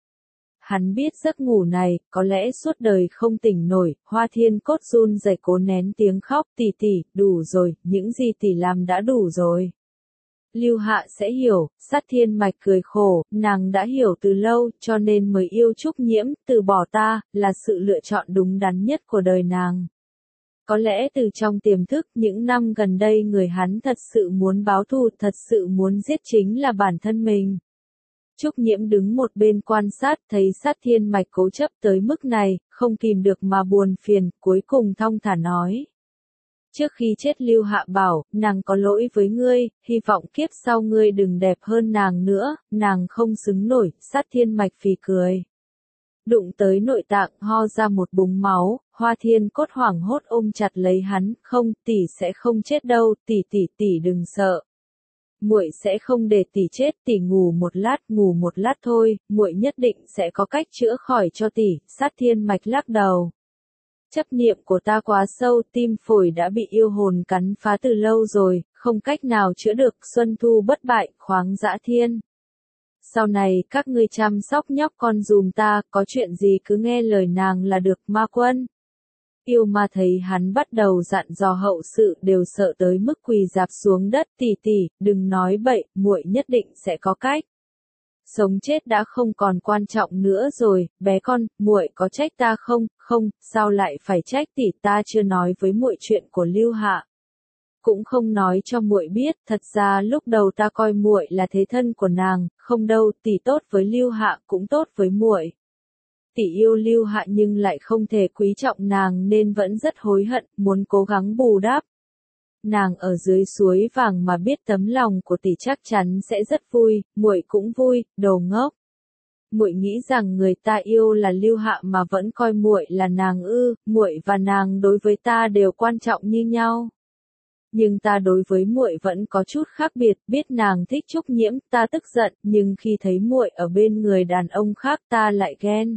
Hắn biết giấc ngủ này, có lẽ suốt đời không tỉnh nổi, Hoa Thiên Cốt run rẩy cố nén tiếng khóc, tỷ tỷ, đủ rồi, những gì tỷ làm đã đủ rồi. Lưu Hạ sẽ hiểu, sát thiên mạch cười khổ, nàng đã hiểu từ lâu, cho nên mới yêu Trúc Nhiễm, từ bỏ ta, là sự lựa chọn đúng đắn nhất của đời nàng. Có lẽ từ trong tiềm thức những năm gần đây người hắn thật sự muốn báo thù, thật sự muốn giết chính là bản thân mình. Trúc Nhiễm đứng một bên quan sát thấy sát thiên mạch cố chấp tới mức này, không kìm được mà buồn phiền, cuối cùng thong thả nói. Trước khi chết Lưu Hạ bảo, nàng có lỗi với ngươi, hy vọng kiếp sau ngươi đừng đẹp hơn nàng nữa, nàng không xứng nổi, sát thiên mạch phì cười. Đụng tới nội tạng, ho ra một búng máu, Hoa Thiên Cốt hoảng hốt ôm chặt lấy hắn, không, tỷ sẽ không chết đâu, tỷ tỷ tỷ đừng sợ. Muội sẽ không để tỷ chết, tỷ ngủ một lát, ngủ một lát thôi, muội nhất định sẽ có cách chữa khỏi cho tỷ, sát thiên mạch lắc đầu. Chấp niệm của ta quá sâu, tim phổi đã bị yêu hồn cắn phá từ lâu rồi, không cách nào chữa được, xuân thu bất bại, khoáng dã thiên. Sau này các ngươi chăm sóc nhóc con dùm ta, có chuyện gì cứ nghe lời nàng là được, Ma Quân. Yêu ma thấy hắn bắt đầu dặn dò hậu sự đều sợ tới mức quỳ rạp xuống đất, tỷ tỷ, đừng nói bậy, muội nhất định sẽ có cách. Sống chết đã không còn quan trọng nữa rồi, bé con, muội có trách ta không? Không, sao lại phải trách tỷ, ta chưa nói với muội chuyện của Lưu Hạ. Cũng không nói cho muội biết, thật ra lúc đầu ta coi muội là thế thân của nàng, không đâu, tỷ tốt với Lưu Hạ cũng tốt với muội. Tỷ yêu Lưu Hạ nhưng lại không thể quý trọng nàng nên vẫn rất hối hận, muốn cố gắng bù đắp. Nàng ở dưới suối vàng mà biết tấm lòng của tỷ chắc chắn sẽ rất vui, muội cũng vui, đồ ngốc. Muội nghĩ rằng người ta yêu là Lưu Hạ mà vẫn coi muội là nàng ư? Muội và nàng đối với ta đều quan trọng như nhau. Nhưng ta đối với muội vẫn có chút khác biệt, biết nàng thích Trúc Nhiễm, ta tức giận, nhưng khi thấy muội ở bên người đàn ông khác ta lại ghen.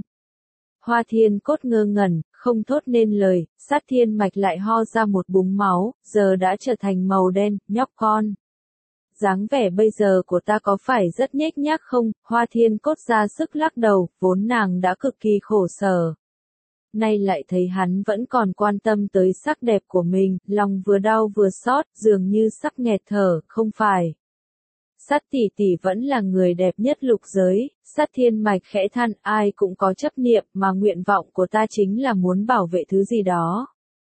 Hoa Thiên Cốt ngơ ngẩn, không thốt nên lời, sát thiên mạch lại ho ra một búng máu, giờ đã trở thành màu đen, nhóc con. Dáng vẻ bây giờ của ta có phải rất nhếch nhác không? Hoa Thiên Cốt ra sức lắc đầu, vốn nàng đã cực kỳ khổ sở. Nay lại thấy hắn vẫn còn quan tâm tới sắc đẹp của mình, lòng vừa đau vừa xót, dường như sắp nghẹt thở, không phải. Sát tỷ tỷ vẫn là người đẹp nhất lục giới, sát thiên mạch khẽ than, ai cũng có chấp niệm mà nguyện vọng của ta chính là muốn bảo vệ thứ gì đó.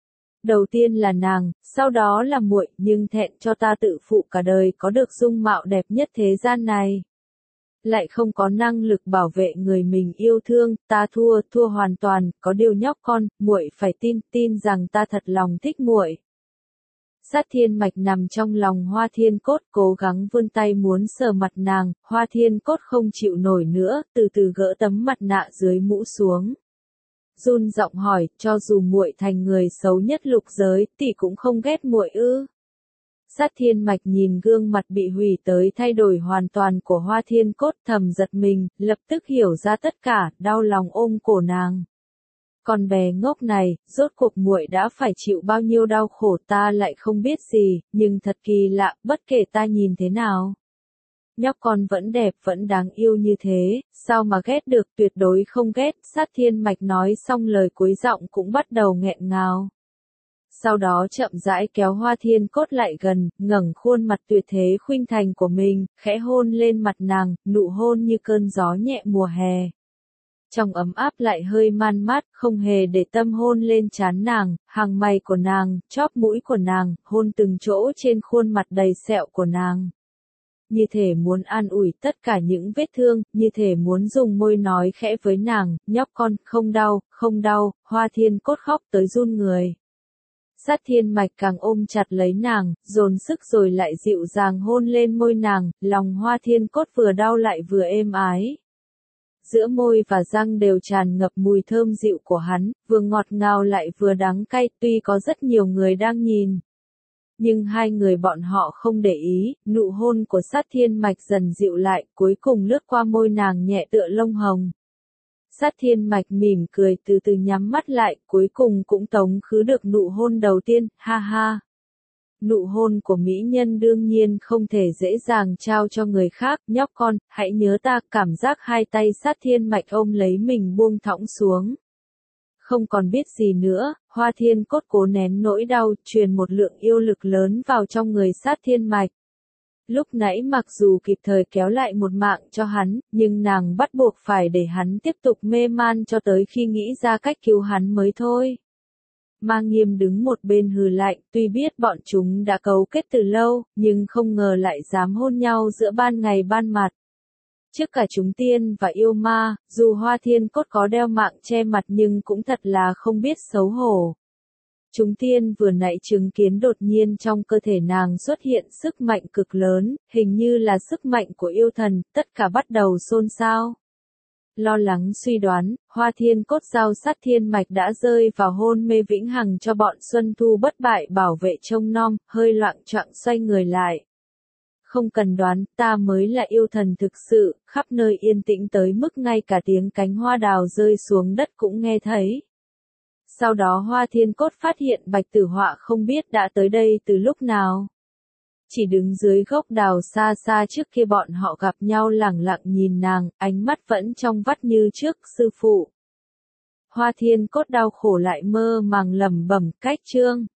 Đầu tiên là nàng, sau đó là muội, nhưng thẹn cho ta tự phụ cả đời có được dung mạo đẹp nhất thế gian này. Lại không có năng lực bảo vệ người mình yêu thương, ta thua, thua hoàn toàn, có điều nhóc con, muội phải tin, tin rằng ta thật lòng thích muội. Sát thiên mạch nằm trong lòng Hoa Thiên Cốt cố gắng vươn tay muốn sờ mặt nàng, Hoa Thiên Cốt không chịu nổi nữa, từ từ gỡ tấm mặt nạ dưới mũ xuống. Run giọng hỏi, cho dù muội thành người xấu nhất lục giới, tỷ cũng không ghét muội ư? Sát thiên mạch nhìn gương mặt bị hủy tới thay đổi hoàn toàn của Hoa Thiên Cốt thầm giật mình, lập tức hiểu ra tất cả, đau lòng ôm cổ nàng. Con bé ngốc này, rốt cuộc muội đã phải chịu bao nhiêu đau khổ ta lại không biết gì, nhưng thật kỳ lạ, bất kể ta nhìn thế nào. Nhóc con vẫn đẹp vẫn đáng yêu như thế, sao mà ghét được, tuyệt đối không ghét, sát thiên mạch nói xong lời cuối giọng cũng bắt đầu nghẹn ngào. Sau đó chậm rãi kéo Hoa Thiên Cốt lại gần, ngẩng khuôn mặt tuyệt thế khuynh thành của mình, khẽ hôn lên mặt nàng, nụ hôn như cơn gió nhẹ mùa hè. Trong ấm áp lại hơi man mát, không hề để tâm hôn lên trán nàng, hàng mày của nàng, chóp mũi của nàng, hôn từng chỗ trên khuôn mặt đầy sẹo của nàng. Như thể muốn an ủi tất cả những vết thương, như thể muốn dùng môi nói khẽ với nàng, nhóc con, không đau, không đau, Hoa Thiên Cốt khóc tới run người. Sát thiên mạch càng ôm chặt lấy nàng, dồn sức rồi lại dịu dàng hôn lên môi nàng, lòng Hoa Thiên Cốt vừa đau lại vừa êm ái. giữa môi và răng đều tràn ngập mùi thơm dịu của hắn, vừa ngọt ngào lại vừa đắng cay, tuy có rất nhiều người đang nhìn. Nhưng hai người bọn họ không để ý, nụ hôn của Sát Thiên Mạch dần dịu lại, cuối cùng lướt qua môi nàng nhẹ tựa lông hồng. Sát Thiên Mạch mỉm cười từ từ nhắm mắt lại, cuối cùng cũng tống khứ được nụ hôn đầu tiên, ha ha. Nụ hôn của mỹ nhân đương nhiên không thể dễ dàng trao cho người khác, nhóc con, hãy nhớ ta, cảm giác hai tay Sát Thiên Mạch ôm lấy mình buông thõng xuống. Không còn biết gì nữa, Hoa Thiên Cốt cố nén nỗi đau, truyền một lượng yêu lực lớn vào trong người Sát Thiên Mạch. Lúc nãy mặc dù kịp thời kéo lại một mạng cho hắn, nhưng nàng bắt buộc phải để hắn tiếp tục mê man cho tới khi nghĩ ra cách cứu hắn mới thôi. Ma Nghiêm đứng một bên hừ lạnh, tuy biết bọn chúng đã cấu kết từ lâu, nhưng không ngờ lại dám hôn nhau giữa ban ngày ban mặt. Trước cả chúng tiên và yêu ma, dù Hoa Thiên Cốt có đeo mạng che mặt nhưng cũng thật là không biết xấu hổ. Chúng tiên vừa nãy chứng kiến đột nhiên trong cơ thể nàng xuất hiện sức mạnh cực lớn, hình như là sức mạnh của yêu thần, tất cả bắt đầu xôn xao. Lo lắng suy đoán, Hoa Thiên Cốt giao Sát Thiên Mạch đã rơi vào hôn mê vĩnh hằng cho bọn Xuân Thu bất bại bảo vệ trông nom, hơi loạng choạng xoay người lại. Không cần đoán, ta mới là yêu thần thực sự, khắp nơi yên tĩnh tới mức ngay cả tiếng cánh hoa đào rơi xuống đất cũng nghe thấy. Sau đó Hoa Thiên Cốt phát hiện Bạch Tử Họa không biết đã tới đây từ lúc nào. Chỉ đứng dưới gốc đào xa xa trước kia bọn họ gặp nhau lẳng lặng nhìn nàng, ánh mắt vẫn trong vắt như trước, sư phụ. Hoa Thiên Cốt đau khổ lại mơ màng lẩm bẩm, cách chương.